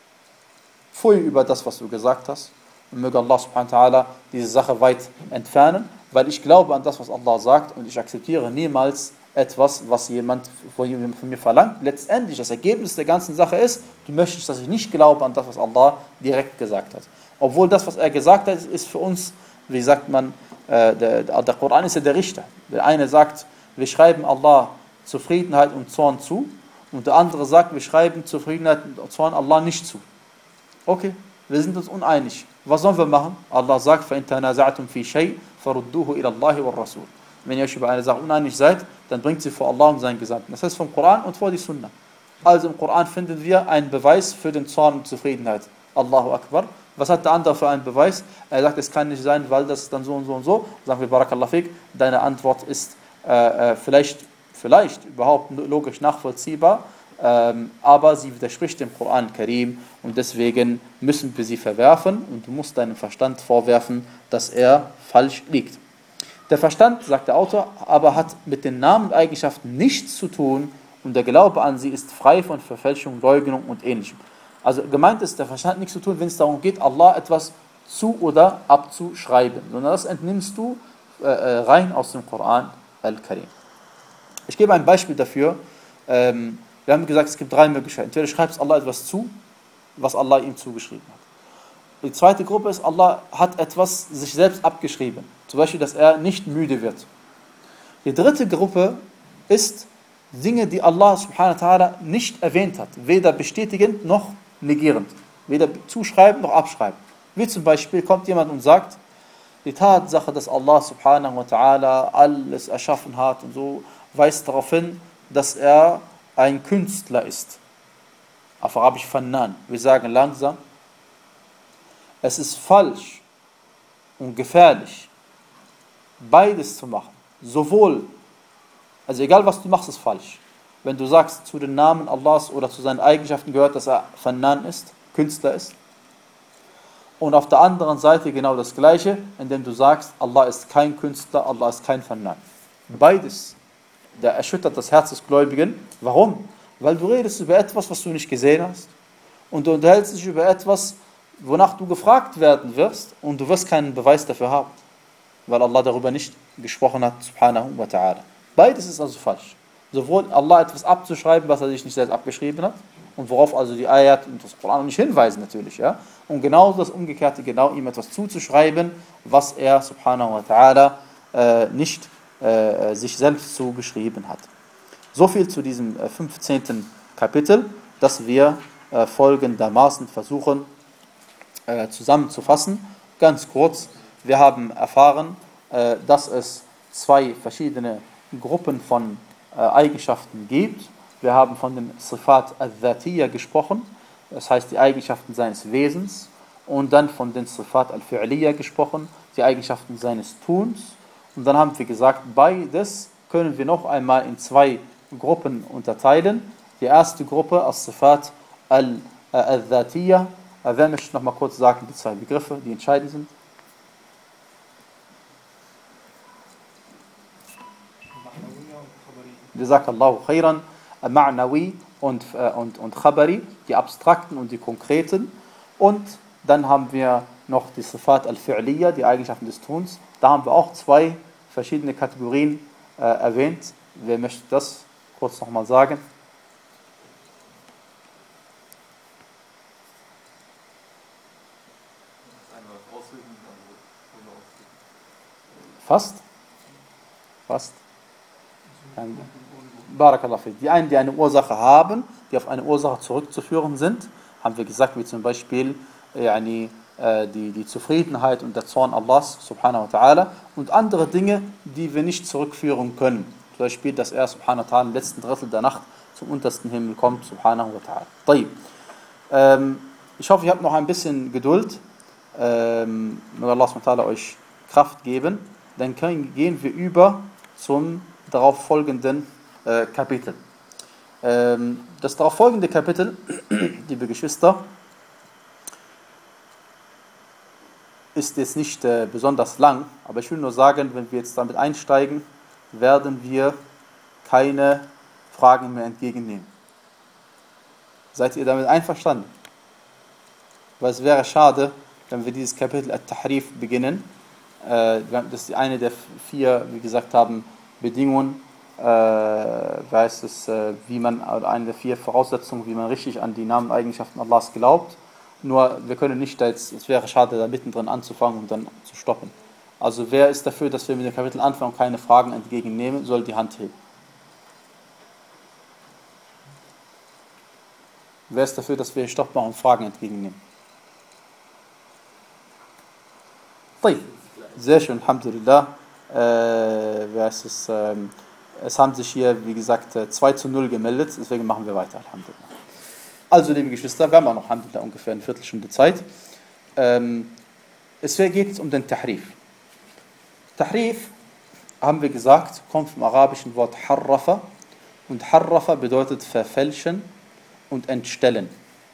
Pfui über das, was du gesagt hast. Und möge Allah subhanahu wa ta'ala diese Sache weit entfernen, weil ich glaube an das, was Allah sagt und ich akzeptiere niemals etwas, was jemand von mir verlangt. Letztendlich, das Ergebnis der ganzen Sache ist, du möchtest, dass ich nicht glaube an das, was Allah direkt gesagt hat. Obwohl das, was er gesagt hat, ist für uns, wie sagt man, äh, der, der Koran ist ja der Richter. Der eine sagt, wir schreiben Allah Zufriedenheit und Zorn zu und der andere sagt, wir schreiben Zufriedenheit und Zorn Allah nicht zu. Okay, wir sind uns uneinig. Was sollen wir machen? Allah sagt, فَإِن تَنَازَعْتُمْ فِي شَيْءٍ فَرُدُّوهُ إِلَى اللَّهِ وَالرَّسُولِ. Wenn ihr euch über eine Sache uneinig seid, dann bringt sie vor Allah und seinen Gesandten. Das heißt vom Koran und vor die Sunna. Also im Koran finden wir einen Beweis für den Zorn und Zufriedenheit. Allahu Akbar. Was hat der andere für einen Beweis? Er sagt, es kann nicht sein, weil das dann so und so und so. Sagen wir, Barakallah fik, deine Antwort ist äh, vielleicht, vielleicht überhaupt logisch nachvollziehbar, ähm, aber sie widerspricht dem Koran Karim und deswegen müssen wir sie verwerfen und du musst deinem Verstand vorwerfen, dass er falsch liegt. Der Verstand, sagt der Autor, aber hat mit den Namen und Eigenschaften nichts zu tun und der Glaube an sie ist frei von Verfälschung, Leugnung und Ähnlichem. Also gemeint ist, der Verstand nichts zu tun, wenn es darum geht, Allah etwas zu- oder abzuschreiben, sondern das entnimmst du äh, rein aus dem Koran Al-Karim. Ich gebe ein Beispiel dafür. Ähm, wir haben gesagt, es gibt drei Möglichkeiten. Entweder schreibst Allah etwas zu, was Allah ihm zugeschrieben hat. Die zweite Gruppe ist, Allah hat etwas sich selbst abgeschrieben. Zum Beispiel, dass er nicht müde wird. Die dritte Gruppe ist Dinge, die Allah subhanahu wa ta'ala nicht erwähnt hat. Weder bestätigend noch negierend. Weder zuschreiben noch abschreiben. Wie zum Beispiel kommt jemand und sagt, die Tatsache, dass Allah subhanahu wa ta'ala alles erschaffen hat und so, weist darauf hin, dass er ein Künstler ist. Auf Arabisch Fannan. Wir sagen langsam, es ist falsch und gefährlich, beides zu machen. Sowohl, also egal was du machst, ist falsch. Wenn du sagst, zu den Namen Allahs oder zu seinen Eigenschaften gehört, dass er Fannan ist, Künstler ist. Und auf der anderen Seite genau das Gleiche, indem du sagst, Allah ist kein Künstler, Allah ist kein Fannan. Beides, der erschüttert das Herz des Gläubigen. Warum? Weil du redest über etwas, was du nicht gesehen hast. Und du unterhältst dich über etwas, wonach du gefragt werden wirst und du wirst keinen Beweis dafür haben. Weil Allah darüber nicht gesprochen hat, subhanahu wa ta'ala. Beides ist also falsch. Sowohl Allah etwas abzuschreiben, was er sich nicht selbst abgeschrieben hat, und worauf also die Ayat und das Koran nicht hinweisen natürlich, ja. Und genauso das Umgekehrte, genau ihm etwas zuzuschreiben, was er, subhanahu wa ta'ala, äh, nicht äh, sich selbst zugeschrieben hat. So viel zu diesem äh, fünfzehnten Kapitel, das wir äh, folgendermaßen versuchen äh, zusammenzufassen. Ganz kurz, wir haben erfahren, äh, dass es zwei verschiedene Gruppen von äh, Eigenschaften gibt. Wir haben von dem Sifat al-Dhatiyya gesprochen, das heißt die Eigenschaften seines Wesens, und dann von den Sifat al-Fi'liyya gesprochen, die Eigenschaften seines Tuns. Und dann haben wir gesagt, beides können wir noch einmal in zwei Gruppen unterteilen. Die erste Gruppe, as-Sifat al-Dhatiyya. Wer möchte noch mal kurz sagen, die zwei Begriffe, die entscheidend sind? Jazakallahu khairan. Ma'nawi und, äh, und, und Khabari, die abstrakten und die konkreten. Und dann haben wir noch die Sifat al-Fi'liyya, die Eigenschaften des Tuns. Da haben wir auch zwei verschiedene Kategorien äh, erwähnt. Wer möchte das kurz nochmal sagen? Fast? Fast? Barakallah fi. Die einen, die eine Ursache haben, die auf eine Ursache zurückzuführen sind, haben wir gesagt, wie zum Beispiel yani, die, die Zufriedenheit und der Zorn Allahs subhanahu wa ta'ala, und andere Dinge, die wir nicht zurückführen können. Zum Beispiel, dass er subhanahu wa ta'ala im letzten Drittel der Nacht zum untersten Himmel kommt, subhanahu wa ta'ala. Ähm, ich hoffe, ihr habt noch ein bisschen Geduld. Ähm, möge Allah subhanahu wa ta'ala euch Kraft geben. Dann können, gehen wir über zum darauf folgenden äh, Kapitel. Ähm, das darauf folgende Kapitel, liebe Geschwister, ist jetzt nicht äh, besonders lang, aber ich will nur sagen, wenn wir jetzt damit einsteigen, werden wir keine Fragen mehr entgegennehmen. Seid ihr damit einverstanden? Weil es wäre schade, wenn wir dieses Kapitel At-Tahrif beginnen. Äh, das ist eine der vier, wie gesagt haben, Bedingungen, äh, heißt es, äh, wie man, oder eine der vier Voraussetzungen, wie man richtig an die Namen und Eigenschaften Allahs glaubt. Nur, wir können nicht, da jetzt, es wäre schade, da mittendrin anzufangen und dann zu stoppen. Also, wer ist dafür, dass wir mit dem Kapitel anfangen und keine Fragen entgegennehmen, soll die Hand heben. Wer ist dafür, dass wir Stopp machen und Fragen entgegennehmen? Sehr schön, Alhamdulillah. Äh, wer ist es? Ähm, es haben sich hier, wie gesagt, zwei zu null gemeldet, deswegen machen wir weiter, Alhamdulillah. Also, liebe Geschwister, wir haben auch noch Alhamdulillah ungefähr eine Viertelstunde Zeit. Ähm, es geht jetzt um den Tahrif. Tahrif, haben wir gesagt, kommt vom arabischen Wort Harrafa, und Harrafa bedeutet verfälschen und entstellen.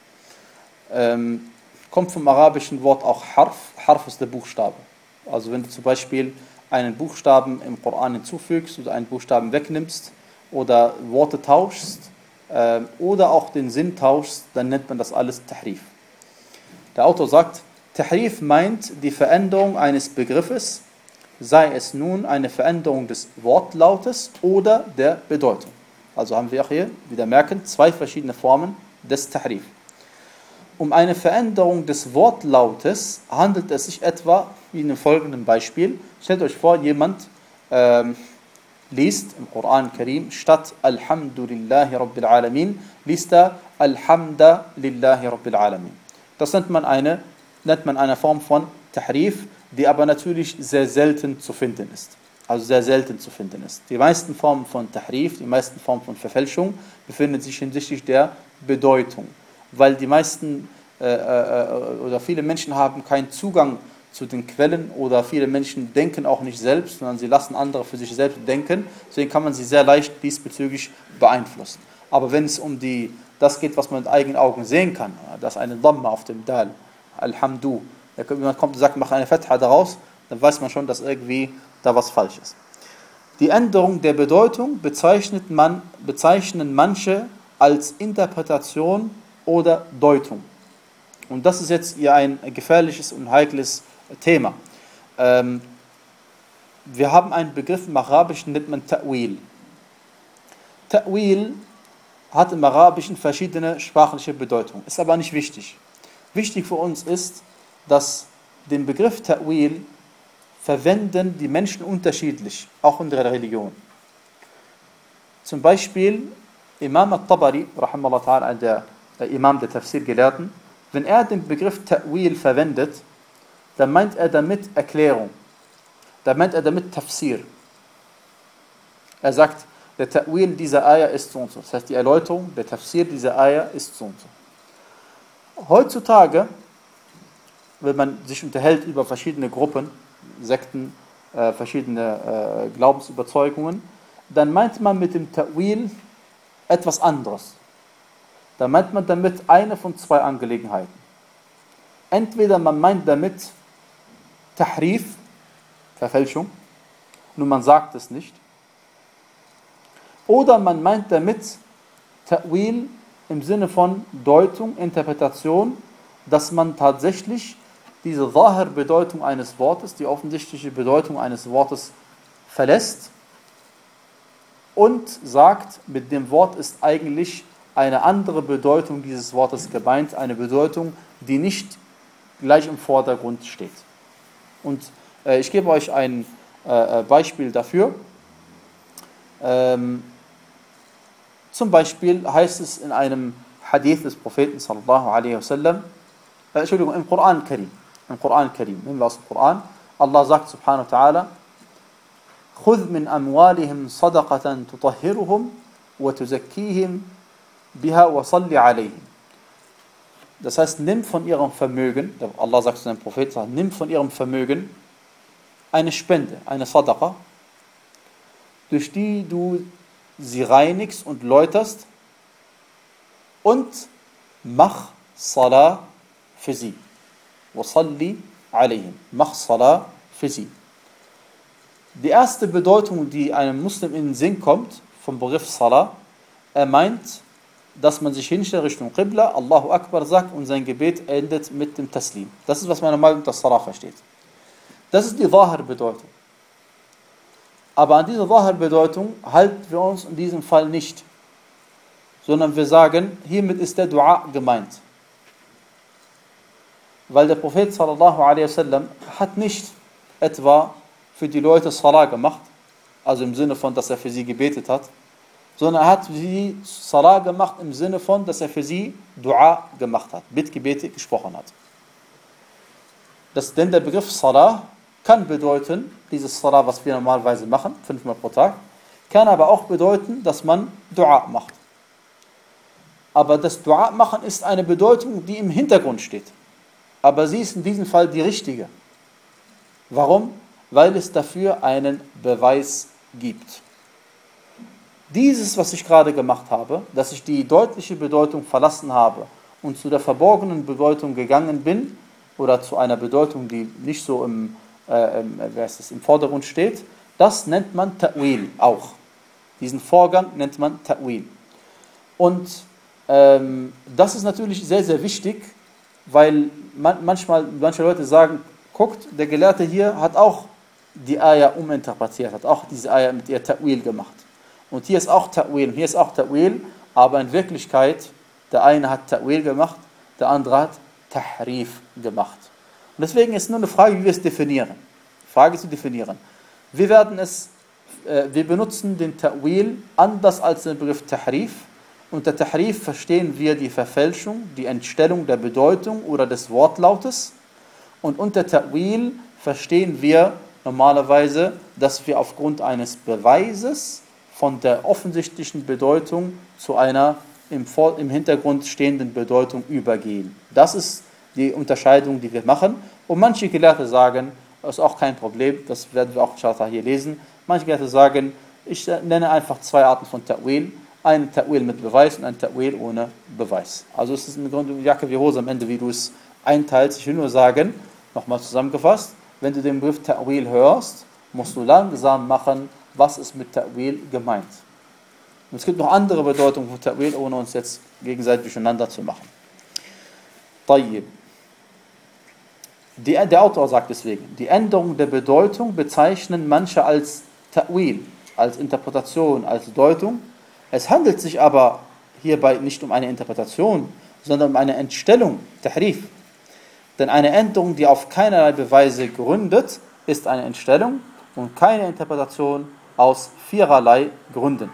Ähm, kommt vom arabischen Wort auch Harf. Harf ist der Buchstabe. Also wenn du zum Beispiel einen Buchstaben im Koran hinzufügst oder einen Buchstaben wegnimmst oder Worte tauschst äh, oder auch den Sinn tauschst, dann nennt man das alles Tahrif. Der Autor sagt, Tahrif meint die Veränderung eines Begriffes, sei es nun eine Veränderung des Wortlautes oder der Bedeutung. Also haben wir auch hier, wieder merken, zwei verschiedene Formen des Tahrif. Um eine Veränderung des Wortlautes handelt es sich etwa wie in dem folgenden Beispiel. Stellt euch vor, jemand ähm, liest im Koran Karim statt Alhamdulillahi Rabbil Alamin, liest er Alhamda Lillahi Rabbil Alamin. Das nennt man eine, nennt man eine Form von Tahrif, die aber natürlich sehr selten zu finden ist. Also sehr selten zu finden ist. Die meisten Formen von Tahrif, die meisten Formen von Verfälschung befinden sich hinsichtlich der Bedeutung. Weil die meisten äh, äh, oder viele Menschen haben keinen Zugang zu den Quellen oder viele Menschen denken auch nicht selbst, sondern sie lassen andere für sich selbst denken. Deswegen kann man sie sehr leicht diesbezüglich beeinflussen. Aber wenn es um die, das geht, was man mit eigenen Augen sehen kann, dass eine Dhamma auf dem Dal, Alhamdu, jemand kommt und sagt, mach eine Fatha daraus, dann weiß man schon, dass irgendwie da was falsch ist. Die Änderung der Bedeutung bezeichnet man, bezeichnen manche als Interpretation oder Deutung. Und das ist jetzt hier ein gefährliches und heikles Thema. Ähm, wir haben einen Begriff im Arabischen, nennt man Ta'wil. Ta'wil hat im Arabischen verschiedene sprachliche Bedeutungen, ist aber nicht wichtig. Wichtig für uns ist, dass den Begriff Ta'wil verwenden die Menschen unterschiedlich, auch in der Religion. Zum Beispiel Imam al-Tabari, rahimahullah ta'ala, der, der Imam der Tafsir-Gelehrten, wenn er den Begriff Ta'wil verwendet, dann meint er damit Erklärung. Dann meint er damit Tafsir. Er sagt, der Ta'wil dieser Ayah ist so und so. Das heißt, die Erläuterung, der Tafsir dieser Ayah ist so und so. Heutzutage, wenn man sich unterhält über verschiedene Gruppen, Sekten, äh, verschiedene äh, Glaubensüberzeugungen, dann meint man mit dem Ta'wil etwas anderes. Da meint man damit eine von zwei Angelegenheiten. Entweder man meint damit Tahrif, Verfälschung, nur man sagt es nicht. Oder man meint damit Ta'wil im Sinne von Deutung, Interpretation, dass man tatsächlich diese Zahir-Bedeutung eines Wortes, die offensichtliche Bedeutung eines Wortes verlässt und sagt, mit dem Wort ist eigentlich eine andere Bedeutung dieses Wortes gemeint, eine Bedeutung, die nicht gleich im Vordergrund steht. Und äh, ich gebe euch ein, äh, Beispiel dafür. Ähm, zum Beispiel heißt es in einem Hadith des Propheten sallallahu alaihi wasallam, äh, Entschuldigung, im Koran Karim, im Koran Karim, nehmen wir aus dem Koran, Allah sagt subhanahu wa ta'ala, خذ من أموالهم صدقة تطهرهم وتزكيهم بها وصل عليهم. Das heißt, nimm von ihrem Vermögen, Allah sagt zu seinem Propheten, nimm von ihrem Vermögen eine Spende, eine Sadaqa, durch die du sie reinigst und läuterst und mach Salah für sie. وصلي عليهم. Mach Salah für sie. Die erste Bedeutung, die einem Muslim in den Sinn kommt, vom Begriff Salah, er meint, dass man sich hinstellt Richtung Qibla, Allahu Akbar sagt und sein Gebet endet mit dem Taslim. Das ist, was man normal unter Salah versteht. Das ist die Zahir-Bedeutung. Aber an dieser Zahir-Bedeutung halten wir uns in diesem Fall nicht, sondern wir sagen, hiermit ist der Dua gemeint. Weil der Prophet sallallahu alaihi wasallam hat nicht etwa für die Leute Salah gemacht, also im Sinne von, dass er für sie gebetet hat, sondern er hat für sie Salah gemacht im Sinne von, dass er für sie Dua gemacht hat, Bittgebete gesprochen hat. Das, denn der Begriff Salah kann bedeuten, dieses Salah, was wir normalerweise machen, fünfmal pro Tag, kann aber auch bedeuten, dass man Dua macht. Aber das Dua machen ist eine Bedeutung, die im Hintergrund steht. Aber sie ist in diesem Fall die richtige. Warum? Weil es dafür einen Beweis gibt. Dieses, was ich gerade gemacht habe, dass ich die deutliche Bedeutung verlassen habe und zu der verborgenen Bedeutung gegangen bin, oder zu einer Bedeutung, die nicht so im, äh, im, wie heißt es, im Vordergrund steht, das nennt man Ta'wil auch. Diesen Vorgang nennt man Ta'wil. Und ähm, das ist natürlich sehr, sehr wichtig, weil man, manchmal, manche Leute sagen, guckt, der Gelehrte hier hat auch die Ayah uminterpretiert, hat auch diese Ayah mit ihr Ta'wil gemacht. Und hier ist auch Ta'wil, hier ist auch Ta'wil, aber in Wirklichkeit, der eine hat Ta'wil gemacht, der andere hat Tahrif gemacht. Und deswegen ist nur eine Frage, wie wir es definieren. Frage zu definieren. Wir werden es, äh, wir benutzen den Ta'wil anders als den Begriff Tahrif. Unter Tahrif verstehen wir die Verfälschung, die Entstellung der Bedeutung oder des Wortlautes. Und unter Ta'wil verstehen wir normalerweise, dass wir aufgrund eines Beweises von der offensichtlichen Bedeutung zu einer im, Vor- im Hintergrund stehenden Bedeutung übergehen. Das ist die Unterscheidung, die wir machen. Und manche Gelehrte sagen, das ist auch kein Problem, das werden wir auch hier lesen. Manche Gelehrte sagen, ich nenne einfach zwei Arten von Ta'wil. Einen Ta'wil mit Beweis und einen Ta'wil ohne Beweis. Also es ist im Grunde Jacke wie Hose am Ende, wie du es einteilst. Ich will nur sagen, nochmal zusammengefasst, wenn du den Begriff Ta'wil hörst, musst du langsam machen, was ist mit Ta'wil gemeint. Und es gibt noch andere Bedeutungen von Ta'wil, ohne uns jetzt gegenseitig durcheinander zu machen. Tayyib. Die, der Autor sagt deswegen, die Änderung der Bedeutung bezeichnen manche als Ta'wil, als Interpretation, als Deutung. Es handelt sich aber hierbei nicht um eine Interpretation, sondern um eine Entstellung, Tahrif. Denn eine Änderung, die auf keinerlei Beweise gründet, ist eine Entstellung und keine Interpretation aus viererlei Gründen.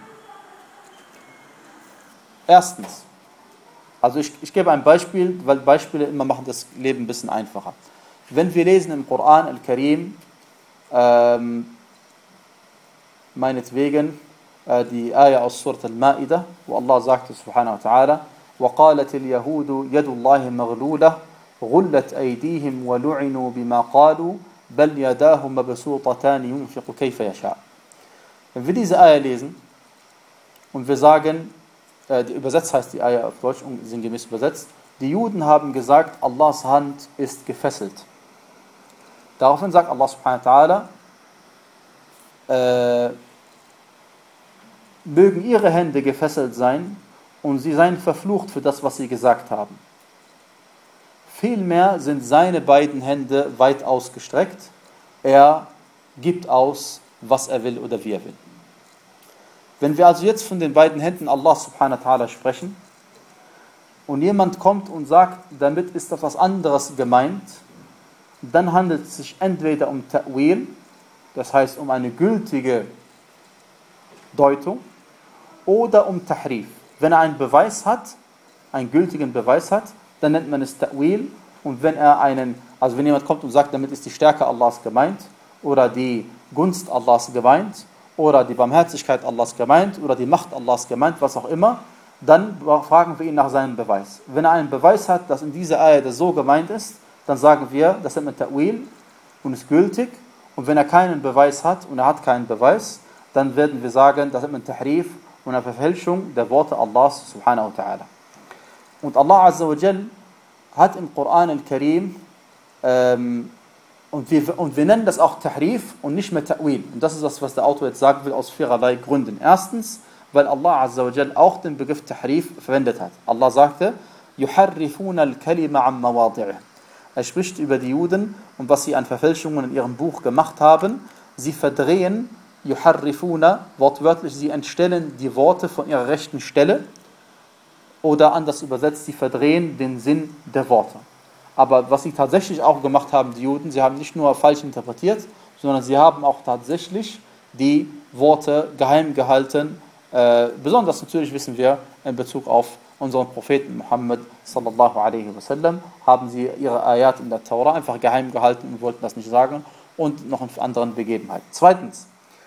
Erstens, also ich, ich gebe ein Beispiel, weil Beispiele immer machen das Leben ein bisschen einfacher. Wenn wir lesen im Koran al-Karim, ähm, meinetwegen, äh, die Ayah aus Surat al-Ma'idah, wo Allah sagte, subhanahu wa ta'ala, وَقَالَتِ الْيَهُودُ يَدُ اللَّهِ مَغْلُولَةً غُلَّتْ أَيْدِيهِمْ وَلُعِنُوا بِمَا قَالُوا بَلْ يَدَاهُ مَبْسُوطَتَانِ يُنْفِقُ كَيْفَ يَشَاءُ. Wenn wir diese Ayah lesen und wir sagen, äh, die übersetzt heißt die Ayah auf Deutsch, sinngemäß übersetzt, die Juden haben gesagt, Allahs Hand ist gefesselt. Daraufhin sagt Allah subhanahu wa ta'ala, äh, mögen ihre Hände gefesselt sein und sie seien verflucht für das, was sie gesagt haben. Vielmehr sind seine beiden Hände weit ausgestreckt. Er gibt aus, was er will oder wie er will. Wenn wir also jetzt von den beiden Händen Allah subhanahu wa ta'ala sprechen und jemand kommt und sagt, damit ist etwas anderes gemeint, dann handelt es sich entweder um Ta'wil das heißt um eine gültige Deutung, oder um Tahrif. Wenn er einen Beweis hat, einen gültigen Beweis hat, dann nennt man es Ta'wil. Und wenn er einen, also wenn jemand kommt und sagt, damit ist die Stärke Allahs gemeint, oder die Gunst Allahs gemeint, oder die Barmherzigkeit Allahs gemeint, oder die Macht Allahs gemeint, was auch immer, dann fragen wir ihn nach seinem Beweis. Wenn er einen Beweis hat, dass in dieser Ayah das so gemeint ist, dann sagen wir, das nennt man Ta'wil und ist gültig. Und wenn er keinen Beweis hat und er hat keinen Beweis, dann werden wir sagen, das nennt man Tahrif und eine Verfälschung der Worte Allahs subhanahu wa ta'ala. Und Allah azza wa jal hat im Koran al-Karim, ähm, und, wir, und wir nennen das auch Tahrif und nicht mehr Ta'wil. Und das ist das, was der Autor jetzt sagen will, aus viererlei Gründen. Erstens, weil Allah azza wa jal auch den Begriff Tahrif verwendet hat. Allah sagte, يُحَرِّفُونَ الْكَلِمَ عَنْ مَوَاضِعِهِ. Er spricht über die Juden und was sie an Verfälschungen in ihrem Buch gemacht haben. Sie verdrehen, yuharrifuna, wortwörtlich, sie entstellen die Worte von ihrer rechten Stelle. Oder anders übersetzt, sie verdrehen den Sinn der Worte. Aber was sie tatsächlich auch gemacht haben, die Juden, sie haben nicht nur falsch interpretiert, sondern sie haben auch tatsächlich die Worte geheim gehalten. Äh, besonders natürlich wissen wir in Bezug auf unseren Propheten Muhammad sallallahu alaihi wasallam, haben sie ihre Ayat in der Tora einfach geheim gehalten und wollten das nicht sagen, und noch in anderen Begebenheiten. Zweitens,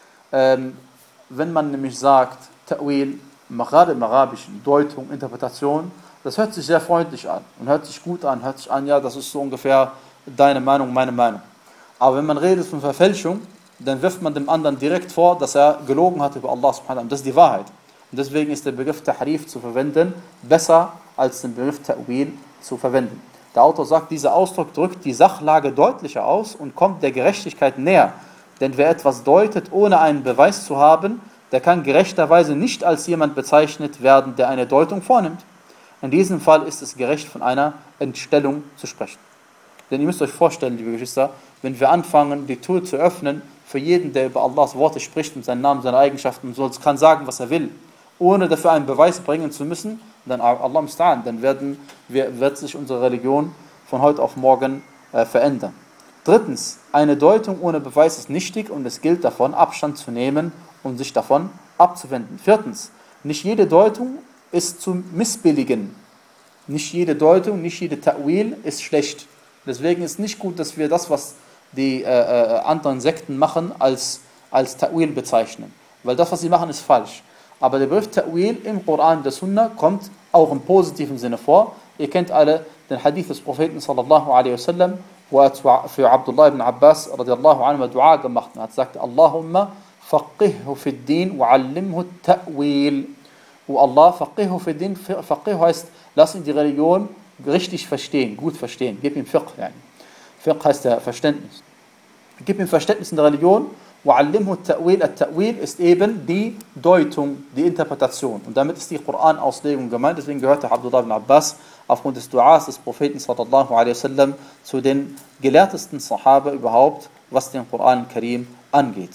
ähm, wenn man nämlich sagt, Ta'wil, gerade im Arabischen, Deutung, Interpretation, das hört sich sehr freundlich an und hört sich gut an, hört sich an, ja, das ist so ungefähr deine Meinung, meine Meinung. Aber wenn man redet von Verfälschung, dann wirft man dem anderen direkt vor, dass er gelogen hat über Allah subhanahu wa ta'ala. Und das ist die Wahrheit. Und deswegen ist der Begriff Tahrif zu verwenden besser als den Begriff Ta'wil zu verwenden. Der Autor sagt, dieser Ausdruck drückt die Sachlage deutlicher aus und kommt der Gerechtigkeit näher. Denn wer etwas deutet, ohne einen Beweis zu haben, der kann gerechterweise nicht als jemand bezeichnet werden, der eine Deutung vornimmt. In diesem Fall ist es gerecht, von einer Entstellung zu sprechen. Denn ihr müsst euch vorstellen, liebe Geschwister, wenn wir anfangen, die Tür zu öffnen, für jeden, der über Allahs Worte spricht, mit seinen Namen, seinen Eigenschaften, soll, kann sagen, was er will, ohne dafür einen Beweis bringen zu müssen, dann, Allah musta'an, dann werden wir, wird sich unsere Religion von heute auf morgen äh, verändern. Drittens, eine Deutung ohne Beweis ist nichtig und es gilt davon, Abstand zu nehmen und sich davon abzuwenden. Viertens, nicht jede Deutung ist zu missbilligen. Nicht jede Deutung, nicht jede Ta'wil ist schlecht. Deswegen ist nicht gut, dass wir das, was die äh, äh, anderen Sekten machen, als, als Ta'wil bezeichnen. Weil das, was sie machen, ist falsch. Aber der Begriff Ta'wil im Koran der Sunna kommt auch im positiven Sinne vor. Ihr kennt alle den Hadith des Propheten sallallahu alaihi wasallam, wo er für Abdullah ibn Abbas radiallahu anhu Dua gemacht hat. Er sagte, Allahumma faqihhu fid din wa allimhu ta'wil. Wo Allah faqihhu fid din, faqih heißt, lass ihn die Religion richtig verstehen, gut verstehen. Gib ihm Fiqh. Yani. Fiqh heißt der Verständnis. Gib ihm Verständnis in der Religion. وَعَلِّمْهُ التَّأْوِيلَ التَّأْوِيل ist eben die Deutung, die Interpretation. Und damit ist die Koran-Auslegung gemeint. Deswegen gehörte Abdullah ibn Abbas aufgrund des Duas des Propheten sallallahu alaihi wasallam zu den gelehrtesten Sahaba überhaupt, was den Koran Karim angeht.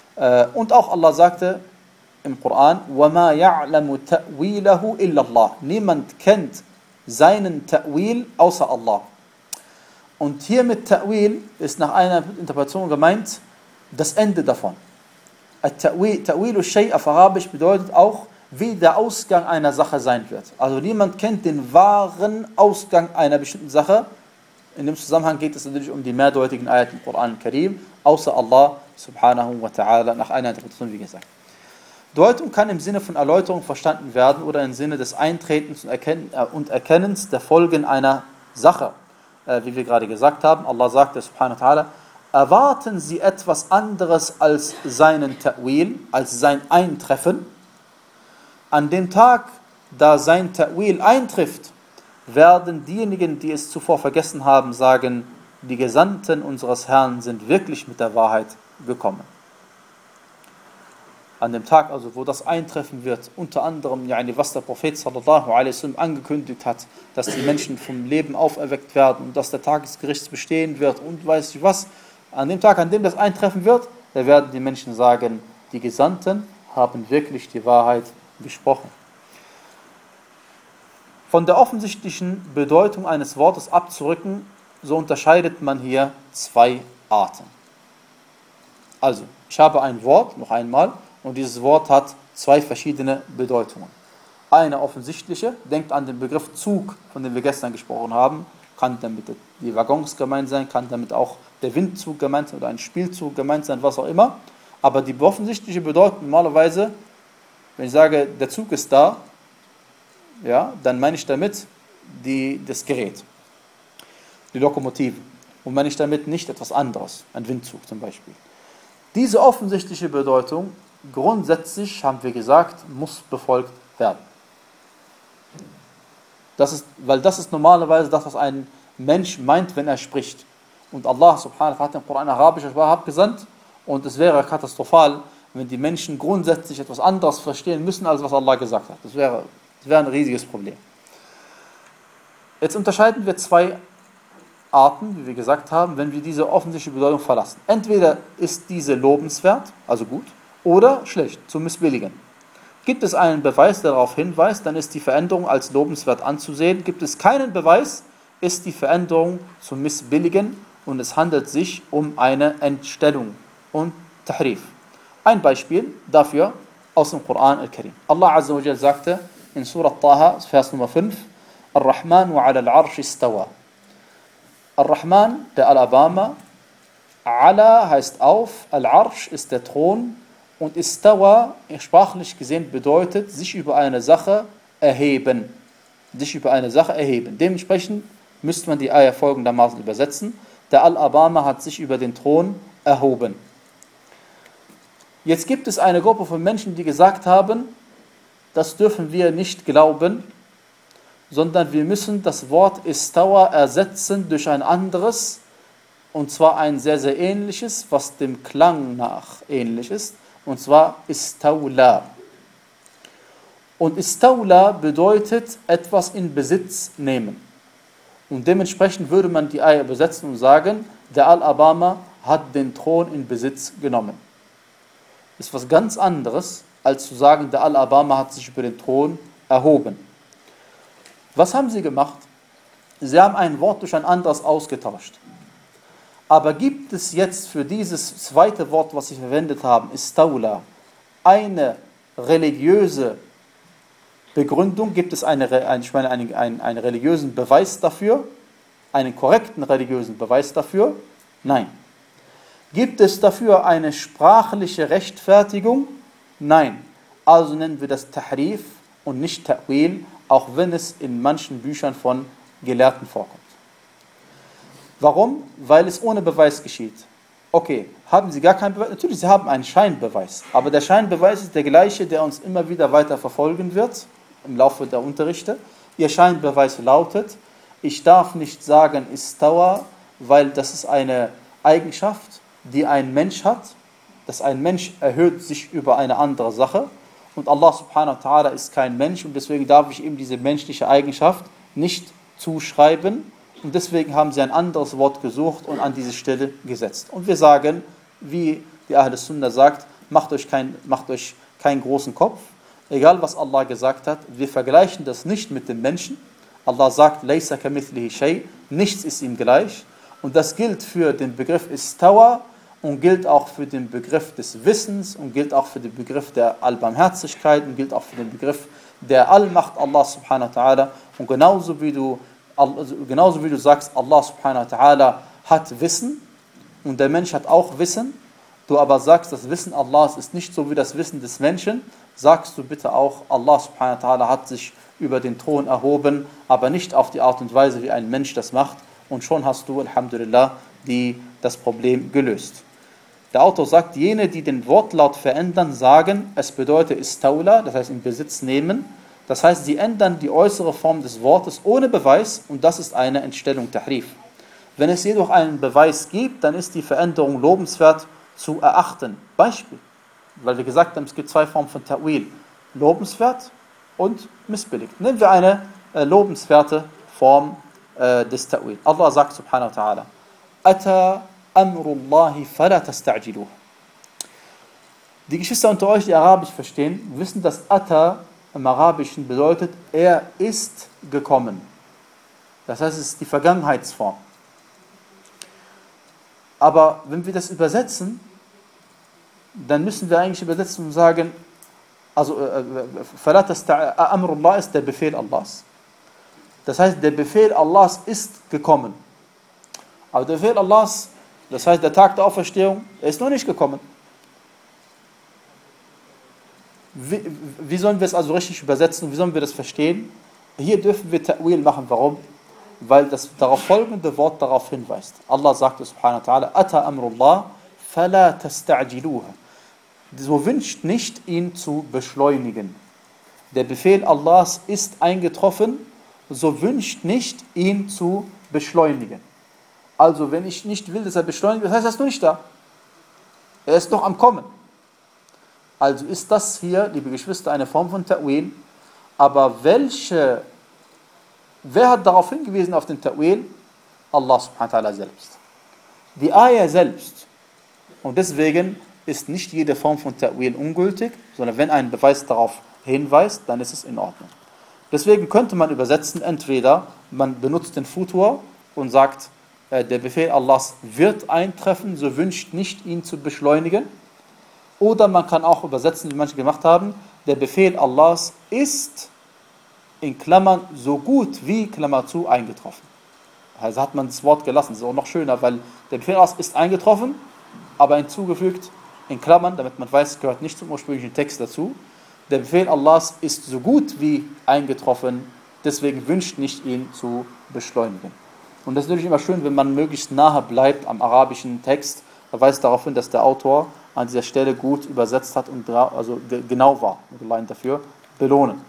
Und auch Allah sagte im Koran, وَمَا يَعْلَمُ تَأْوِيلَهُ إِلَّا اللَّهِ. Niemand kennt seinen Ta'wil außer Allah. Und hier mit Ta'wil ist nach einer Interpretation gemeint, das Ende davon. Ta'wil al-Shay' auf Arabisch bedeutet auch, wie der Ausgang einer Sache sein wird. Also niemand kennt den wahren Ausgang einer bestimmten Sache. In dem Zusammenhang geht es natürlich um die mehrdeutigen Ayat im Koran Karim, außer Allah subhanahu wa ta'ala, nach einer Interpretation, wie gesagt. Deutung kann im Sinne von Erläuterung verstanden werden oder im Sinne des Eintretens und Erkennens der Folgen einer Sache. Wie wir gerade gesagt haben, Allah sagte subhanahu wa ta'ala, erwarten sie etwas anderes als seinen Ta'wil, als sein Eintreffen. An dem Tag, da sein Ta'wil eintrifft, werden diejenigen, die es zuvor vergessen haben, sagen, die Gesandten unseres Herrn sind wirklich mit der Wahrheit gekommen. An dem Tag, also wo das eintreffen wird, unter anderem, yani, was der Prophet sallallahu alaihi wasallam angekündigt hat, dass die Menschen vom Leben auferweckt werden und dass der Tag des Gerichts bestehen wird und weiß ich was. An dem Tag, an dem das eintreffen wird, da werden die Menschen sagen, die Gesandten haben wirklich die Wahrheit gesprochen. Von der offensichtlichen Bedeutung eines Wortes abzurücken, so unterscheidet man hier zwei Arten. Also, ich habe ein Wort, noch einmal, und dieses Wort hat zwei verschiedene Bedeutungen. Eine offensichtliche, denkt an den Begriff Zug, von dem wir gestern gesprochen haben, kann damit die Waggons gemeint sein, kann damit auch der Windzug gemeint sein oder ein Spielzug gemeint sein, was auch immer. Aber die offensichtliche Bedeutung normalerweise, wenn ich sage, der Zug ist da, ja, dann meine ich damit die, das Gerät, die Lokomotive. Und meine ich damit nicht etwas anderes, ein Windzug zum Beispiel. Diese offensichtliche Bedeutung, grundsätzlich, haben wir gesagt, muss befolgt werden. Das ist, weil das ist normalerweise das, was ein Mensch meint, wenn er spricht. Und Allah subhanahu wa ta'ala hat den Koran arabischer Sprache abgesandt und es wäre katastrophal, wenn die Menschen grundsätzlich etwas anderes verstehen müssen, als was Allah gesagt hat. Das wäre, das wäre ein riesiges Problem. Jetzt unterscheiden wir zwei Arten, wie wir gesagt haben, wenn wir diese offensichtliche Bedeutung verlassen. Entweder ist diese lobenswert, also gut, oder schlecht, zum Missbilligen. Gibt es einen Beweis, der darauf hinweist, dann ist die Veränderung als lobenswert anzusehen. Gibt es keinen Beweis, ist die Veränderung zum Missbilligen und es handelt sich um eine Entstellung und Tahrif. Ein Beispiel dafür aus dem Koran al-Karim. Allah Azza wa Jal sagte in Surah Taha, Vers Nummer fünf, Ar-Rahman wa ala al-Arsh istawa. Ar-Rahman, der Alabama, Ala heißt auf, Al-Arsh ist der Thron und Istawa, sprachlich gesehen, bedeutet sich über eine Sache erheben. Sich über eine Sache erheben. Dementsprechend müsste man die Ayah folgendermaßen übersetzen. Der Al-Abama hat sich über den Thron erhoben. Jetzt gibt es eine Gruppe von Menschen, die gesagt haben, das dürfen wir nicht glauben, sondern wir müssen das Wort Istawa ersetzen durch ein anderes, und zwar ein sehr, sehr ähnliches, was dem Klang nach ähnlich ist, und zwar Istawla. Und Istawla bedeutet etwas in Besitz nehmen. Und dementsprechend würde man die Ayah übersetzen und sagen, der Al-Abama hat den Thron in Besitz genommen. Das ist was ganz anderes, als zu sagen, der Al-Abama hat sich über den Thron erhoben. Was haben sie gemacht? Sie haben ein Wort durch ein anderes ausgetauscht. Aber gibt es jetzt für dieses zweite Wort, was sie verwendet haben, Istawla, eine religiöse Begründung? Gibt es eine, ich meine, einen, einen, einen religiösen Beweis dafür? Einen korrekten religiösen Beweis dafür? Nein. Gibt es dafür eine sprachliche Rechtfertigung? Nein. Also nennen wir das Tahrif und nicht Ta'wil, auch wenn es in manchen Büchern von Gelehrten vorkommt. Warum? Weil es ohne Beweis geschieht. Okay, haben Sie gar keinen Beweis? Natürlich, Sie haben einen Scheinbeweis. Aber der Scheinbeweis ist der gleiche, der uns immer wieder weiter verfolgen wird im Laufe der Unterrichte. Ihr Scheinbeweis lautet, ich darf nicht sagen Istawa, weil das ist eine Eigenschaft, die ein Mensch hat. Dass ein Mensch erhöht sich über eine andere Sache. Und Allah subhanahu wa ta'ala ist kein Mensch und deswegen darf ich ihm diese menschliche Eigenschaft nicht zuschreiben. Und deswegen haben sie ein anderes Wort gesucht und an diese Stelle gesetzt. Und wir sagen, wie die Ahl Sunnah sagt, macht euch, kein, macht euch keinen großen Kopf. Egal was Allah gesagt hat, wir vergleichen das nicht mit dem Menschen. Allah sagt, Laysa kamithlihi shay, nichts ist ihm gleich. Und das gilt für den Begriff Istawa und gilt auch für den Begriff des Wissens und gilt auch für den Begriff der Allbarmherzigkeit und gilt auch für den Begriff der Allmacht Allah subhanahu wa ta'ala. Und genauso wie du Genauso wie du sagst, Allah subhanahu wa ta'ala hat Wissen und der Mensch hat auch Wissen, du aber sagst, das Wissen Allahs ist nicht so wie das Wissen des Menschen, sagst du bitte auch, Allah subhanahu wa ta'ala hat sich über den Thron erhoben, aber nicht auf die Art und Weise, wie ein Mensch das macht. Und schon hast du, Alhamdulillah, die, das Problem gelöst. Der Autor sagt, jene, die den Wortlaut verändern, sagen, es bedeutet Istawla, das heißt in Besitz nehmen. Das heißt, sie ändern die äußere Form des Wortes ohne Beweis und das ist eine Entstellung Tahrif. Wenn es jedoch einen Beweis gibt, dann ist die Veränderung lobenswert zu erachten. Beispiel, weil wir gesagt haben, es gibt zwei Formen von Ta'wil, lobenswert und missbilligt. Nehmen wir eine äh, lobenswerte Form äh, des Ta'wil. Allah sagt subhanahu wa ta'ala, Ata amrullahi fala tasta'jiluh. Die Geschwister unter euch, die Arabisch verstehen, wissen, dass Ata im Arabischen bedeutet, er ist gekommen. Das heißt, es ist die Vergangenheitsform. Aber wenn wir das übersetzen, dann müssen wir eigentlich übersetzen und sagen, also فَلَا تَسْتَعْ Amrullah ist der Befehl Allahs. Das heißt, der Befehl Allahs ist gekommen. Aber der Befehl Allahs, das heißt der Tag der Auferstehung, er ist noch nicht gekommen. Wie, wie sollen wir es also richtig übersetzen? Wie sollen wir das verstehen? Hier dürfen wir Ta'wil machen. Warum? Weil das darauf folgende Wort darauf hinweist. Allah sagte subhanahu wa ta'ala, Ata amrullah, fala tasta'jiluha. So wünscht nicht, ihn zu beschleunigen. Der Befehl Allahs ist eingetroffen, so wünscht nicht, ihn zu beschleunigen. Also wenn ich nicht will, dass er beschleunigt, das heißt, er ist noch nicht da. Er ist noch am Kommen. Also ist das hier, liebe Geschwister, eine Form von Ta'wil. Aber welche, wer hat darauf hingewiesen auf den Ta'wil? Allah subhanahu wa ta'ala selbst. Die Ayah selbst. Und deswegen ist nicht jede Form von Ta'wil ungültig, sondern wenn ein Beweis darauf hinweist, dann ist es in Ordnung. Deswegen könnte man übersetzen, entweder man benutzt den Futur und sagt, äh, der Befehl Allahs wird eintreffen, so wünscht nicht, ihn zu beschleunigen. Oder man kann auch übersetzen, wie manche gemacht haben, der Befehl Allahs ist in Klammern so gut wie, Klammer zu, eingetroffen. Also hat man das Wort gelassen, das ist auch noch schöner, weil der Befehl Allahs ist eingetroffen, aber hinzugefügt in Klammern, damit man weiß, gehört nicht zum ursprünglichen Text dazu. Der Befehl Allahs ist so gut wie eingetroffen, deswegen wünscht nicht, ihn zu beschleunigen. Und das ist natürlich immer schön, wenn man möglichst nahe bleibt am arabischen Text, weist darauf hin, dass der Autor an dieser Stelle gut übersetzt hat und also genau war. Und dafür belohnen.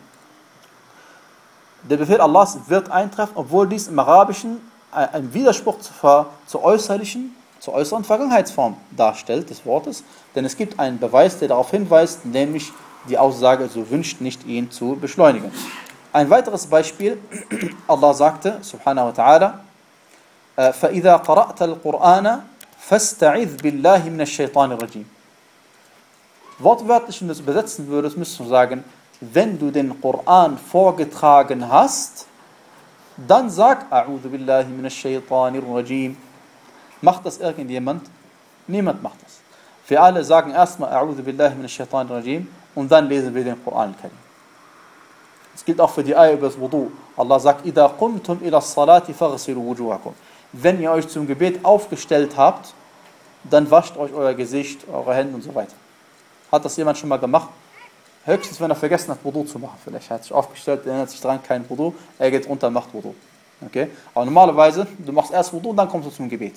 Der Befehl Allahs wird eintreffen, obwohl dies im Arabischen ein Widerspruch zur, zur äußerlichen, zur äußeren Vergangenheitsform darstellt des Wortes, denn es gibt einen Beweis, der darauf hinweist, nämlich die Aussage, so wünscht nicht, ihn zu beschleunigen. Ein weiteres Beispiel, Allah sagte, subhanahu wa ta'ala, فَإِذَا قَرَأْتَ الْقُرْآنَ فَاسْتَعِذْ بِاللَّهِ مِنَ الشَّيْطَانِ الرَّجِيمِ. Wortwörtlich, wenn du es übersetzen würdest, müsstest du sagen, wenn du den Koran vorgetragen hast, dann sag, A'udhu billahi minash shaitanir rajim. Macht das irgendjemand? Niemand macht das. Wir alle sagen erstmal A'udhu billahi minash shaitanir rajim und dann lesen wir den Koran kennen. Das gilt auch für die Ayah über das Wudu. Allah sagt, Ida qumtum ila salati faghsilu wujuhakum. Wenn ihr euch zum Gebet aufgestellt habt, dann wascht euch euer Gesicht, eure Hände und so weiter. Hat das jemand schon mal gemacht? Höchstens, wenn er vergessen hat, Wudu zu machen. Vielleicht hat er sich aufgestellt, erinnert sich dran, kein Wudu, er geht runter und macht Wudu. Okay? Aber normalerweise, du machst erst Wudu und dann kommst du zum Gebet.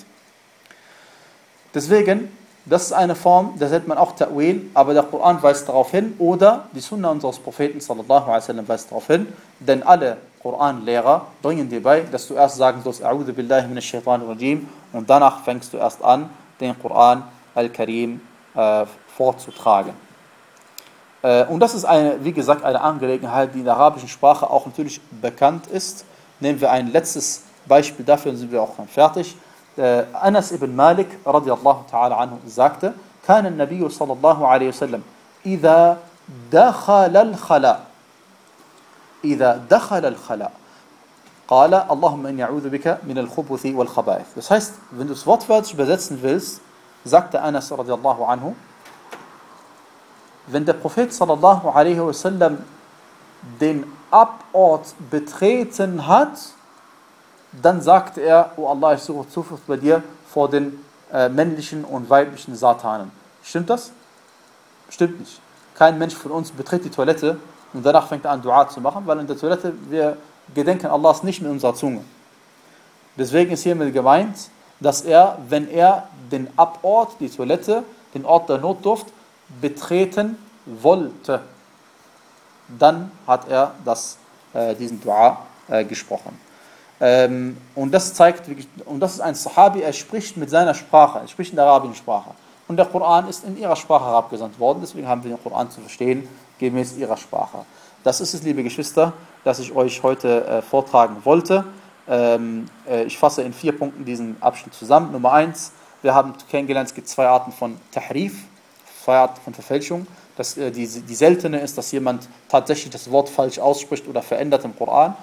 Deswegen, das ist eine Form, da nennt man auch Ta'wil, aber der Koran weist darauf hin, oder die Sunna unseres Propheten sallallahu alaihi wasallam weist darauf hin, denn alle Koranlehrer bringen dir bei, dass du erst sagen sollst, A'udhu billahi minash shaitanir rajim, und danach fängst du erst an, den Koran al-Karim äh, vorzutragen. Äh, und das ist, eine, wie gesagt, eine Angelegenheit, die in der arabischen Sprache auch natürlich bekannt ist. Nehmen wir ein letztes Beispiel dafür, dann sind wir auch fertig. Äh, Anas ibn Malik, radiallahu ta'ala anhu, sagte, كان النبي صلى الله عليه وسلم إذا دخل الخلاء إذا دخل الخلاء قال اللهم إني أعوذ بك من الخبث والخبائث. Das heißt, wenn du es wortwörtlich übersetzen willst, sagte Anas radiallahu anhu, wenn der Prophet sallallahu alaihi wasallam den Abort betreten hat, dann sagte er, oh Allah, ich suche Zuflucht bei dir vor den äh, männlichen und weiblichen Satanen. Stimmt das? Stimmt nicht. Kein Mensch von uns betritt die Toilette und danach fängt er an, Dua zu machen, weil in der Toilette wir gedenken Allahs nicht mit unserer Zunge. Deswegen ist hiermit gemeint, dass er, wenn er den Abort, die Toilette, den Ort der Notdurft, betreten wollte, dann hat er das, äh, diesen Dua äh, gesprochen. Ähm, und das zeigt, und das ist ein Sahabi, er spricht mit seiner Sprache, er spricht in der arabischen Sprache. Und der Koran ist in ihrer Sprache herabgesandt worden, deswegen haben wir den Koran zu verstehen, gemäß ihrer Sprache. Das ist es, liebe Geschwister, das ich euch heute äh, vortragen wollte. Ähm, äh, ich fasse in vier Punkten diesen Abschnitt zusammen. Nummer eins, wir haben kennengelernt, es gibt zwei Arten von Tahrif, zwei Arten von Verfälschung. Das, äh, die, die seltene ist, dass jemand tatsächlich das Wort falsch ausspricht oder verändert im Koran.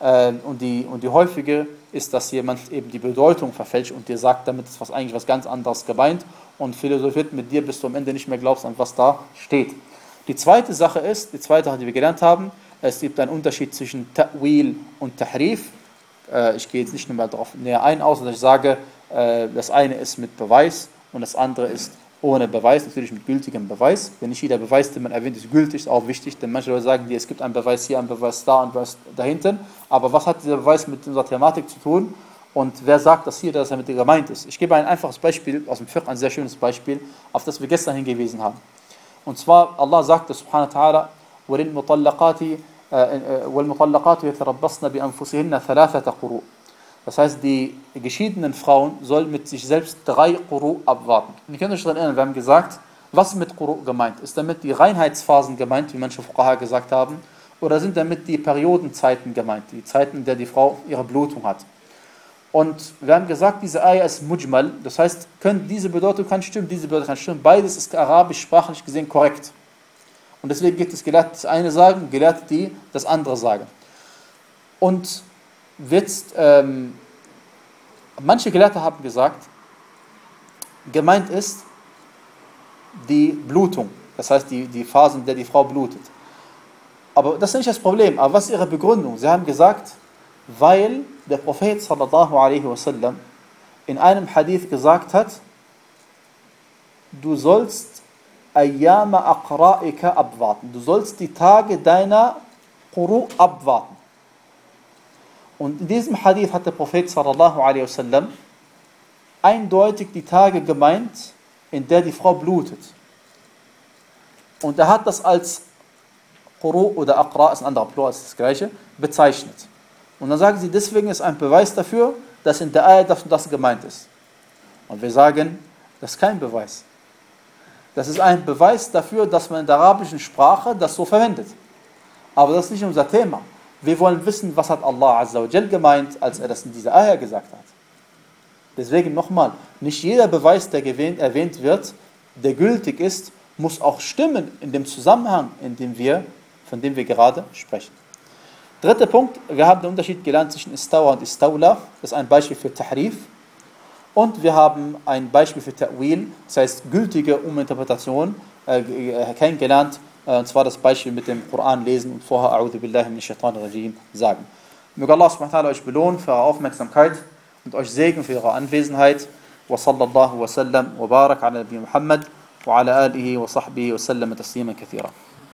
Äh, und, die, und die häufige ist, dass jemand eben die Bedeutung verfälscht und dir sagt, damit ist was eigentlich was ganz anderes gemeint und philosophiert mit dir, bis du am Ende nicht mehr glaubst, an was da steht. Die zweite Sache ist, die zweite, die wir gelernt haben, es gibt einen Unterschied zwischen Ta'wil und Tahrif. Äh, ich gehe jetzt nicht mehr darauf näher ein, außer dass ich sage, äh, das eine ist mit Beweis und das andere ist ohne Beweis, natürlich mit gültigem Beweis. Denn nicht jeder Beweis, den man erwähnt, ist gültig, ist auch wichtig, denn manche Leute sagen dir, es gibt einen Beweis hier, einen Beweis da und einen Beweis da hinten. Aber was hat dieser Beweis mit unserer Thematik zu tun? Und wer sagt das hier, dass er mit dir gemeint ist? Ich gebe ein einfaches Beispiel aus dem Fiqh, ein sehr schönes Beispiel, auf das wir gestern hingewiesen haben. Und zwar, Allah sagt, subhanahu wa ta'ala, وَلِلْمُطَلَّقَاتِ وَالْمُطَلَّقَاتُ يَتَرَبَّصْنَ بِأَنفُسِهِنَّ ثَلَاثَةَ قُرُوء. Das heißt, die geschiedenen Frauen sollen mit sich selbst drei Quru abwarten. Und ihr könnt euch daran erinnern, wir haben gesagt, was ist mit Quru gemeint? Ist damit die Reinheitsphasen gemeint, wie manche Fuqaha gesagt haben, oder sind damit die Periodenzeiten gemeint, die Zeiten, in der die Frau ihre Blutung hat? Und wir haben gesagt, diese Ayah ist Mujmal, das heißt, können, diese Bedeutung kann stimmen, diese Bedeutung kann stimmen, beides ist arabisch sprachlich gesehen korrekt. Und deswegen gibt es Gelehrte, das eine sagen, Gelehrte, die das andere sagen. Und jetzt, ähm, manche Gelehrte haben gesagt, gemeint ist die Blutung, das heißt die, die Phase, in der die Frau blutet. Aber das ist nicht das Problem. Aber was ist ihre Begründung? Sie haben gesagt, weil der Prophet sallallahu alaihi wasallam in einem Hadith gesagt hat, du sollst ayyama aqra'ika abwarten. Du sollst die Tage deiner Quru abwarten. Und in diesem Hadith hat der Prophet sallallahu alaihi wasallam eindeutig die Tage gemeint, in der die Frau blutet. Und er hat das als Quru oder Aqra, ist ein anderer Plural, ist das gleiche, bezeichnet. Und dann sagen sie, deswegen ist ein Beweis dafür, dass in der Ayah das und das gemeint ist. Und wir sagen, das ist kein Beweis. Das ist ein Beweis dafür, dass man in der arabischen Sprache das so verwendet. Aber das ist nicht unser Thema. Wir wollen wissen, was hat Allah Azza wa Jal gemeint, als er das in dieser Ayah gesagt hat. Deswegen nochmal, nicht jeder Beweis, der erwähnt wird, der gültig ist, muss auch stimmen in dem Zusammenhang, in dem wir, von dem wir gerade sprechen. Dritter Punkt, wir haben den Unterschied gelernt zwischen Istawa und Istawla. Das ist ein Beispiel für Tahrif. Und wir haben ein Beispiel für Ta'wil, das heißt gültige Uminterpretation, äh, kennengelernt. Äh, und zwar das Beispiel mit dem Koran lesen und vorher A'udhu billahi minash shaitanir rajim sagen. Möge Allah subhanahu wa ta'ala euch belohnen für eure Aufmerksamkeit und euch segnen für eure Anwesenheit. Wa sallallahu wa sallam wa barak ala Nabi Muhammad wa ala alihi wa sahbihi wa sallam taslima kathira.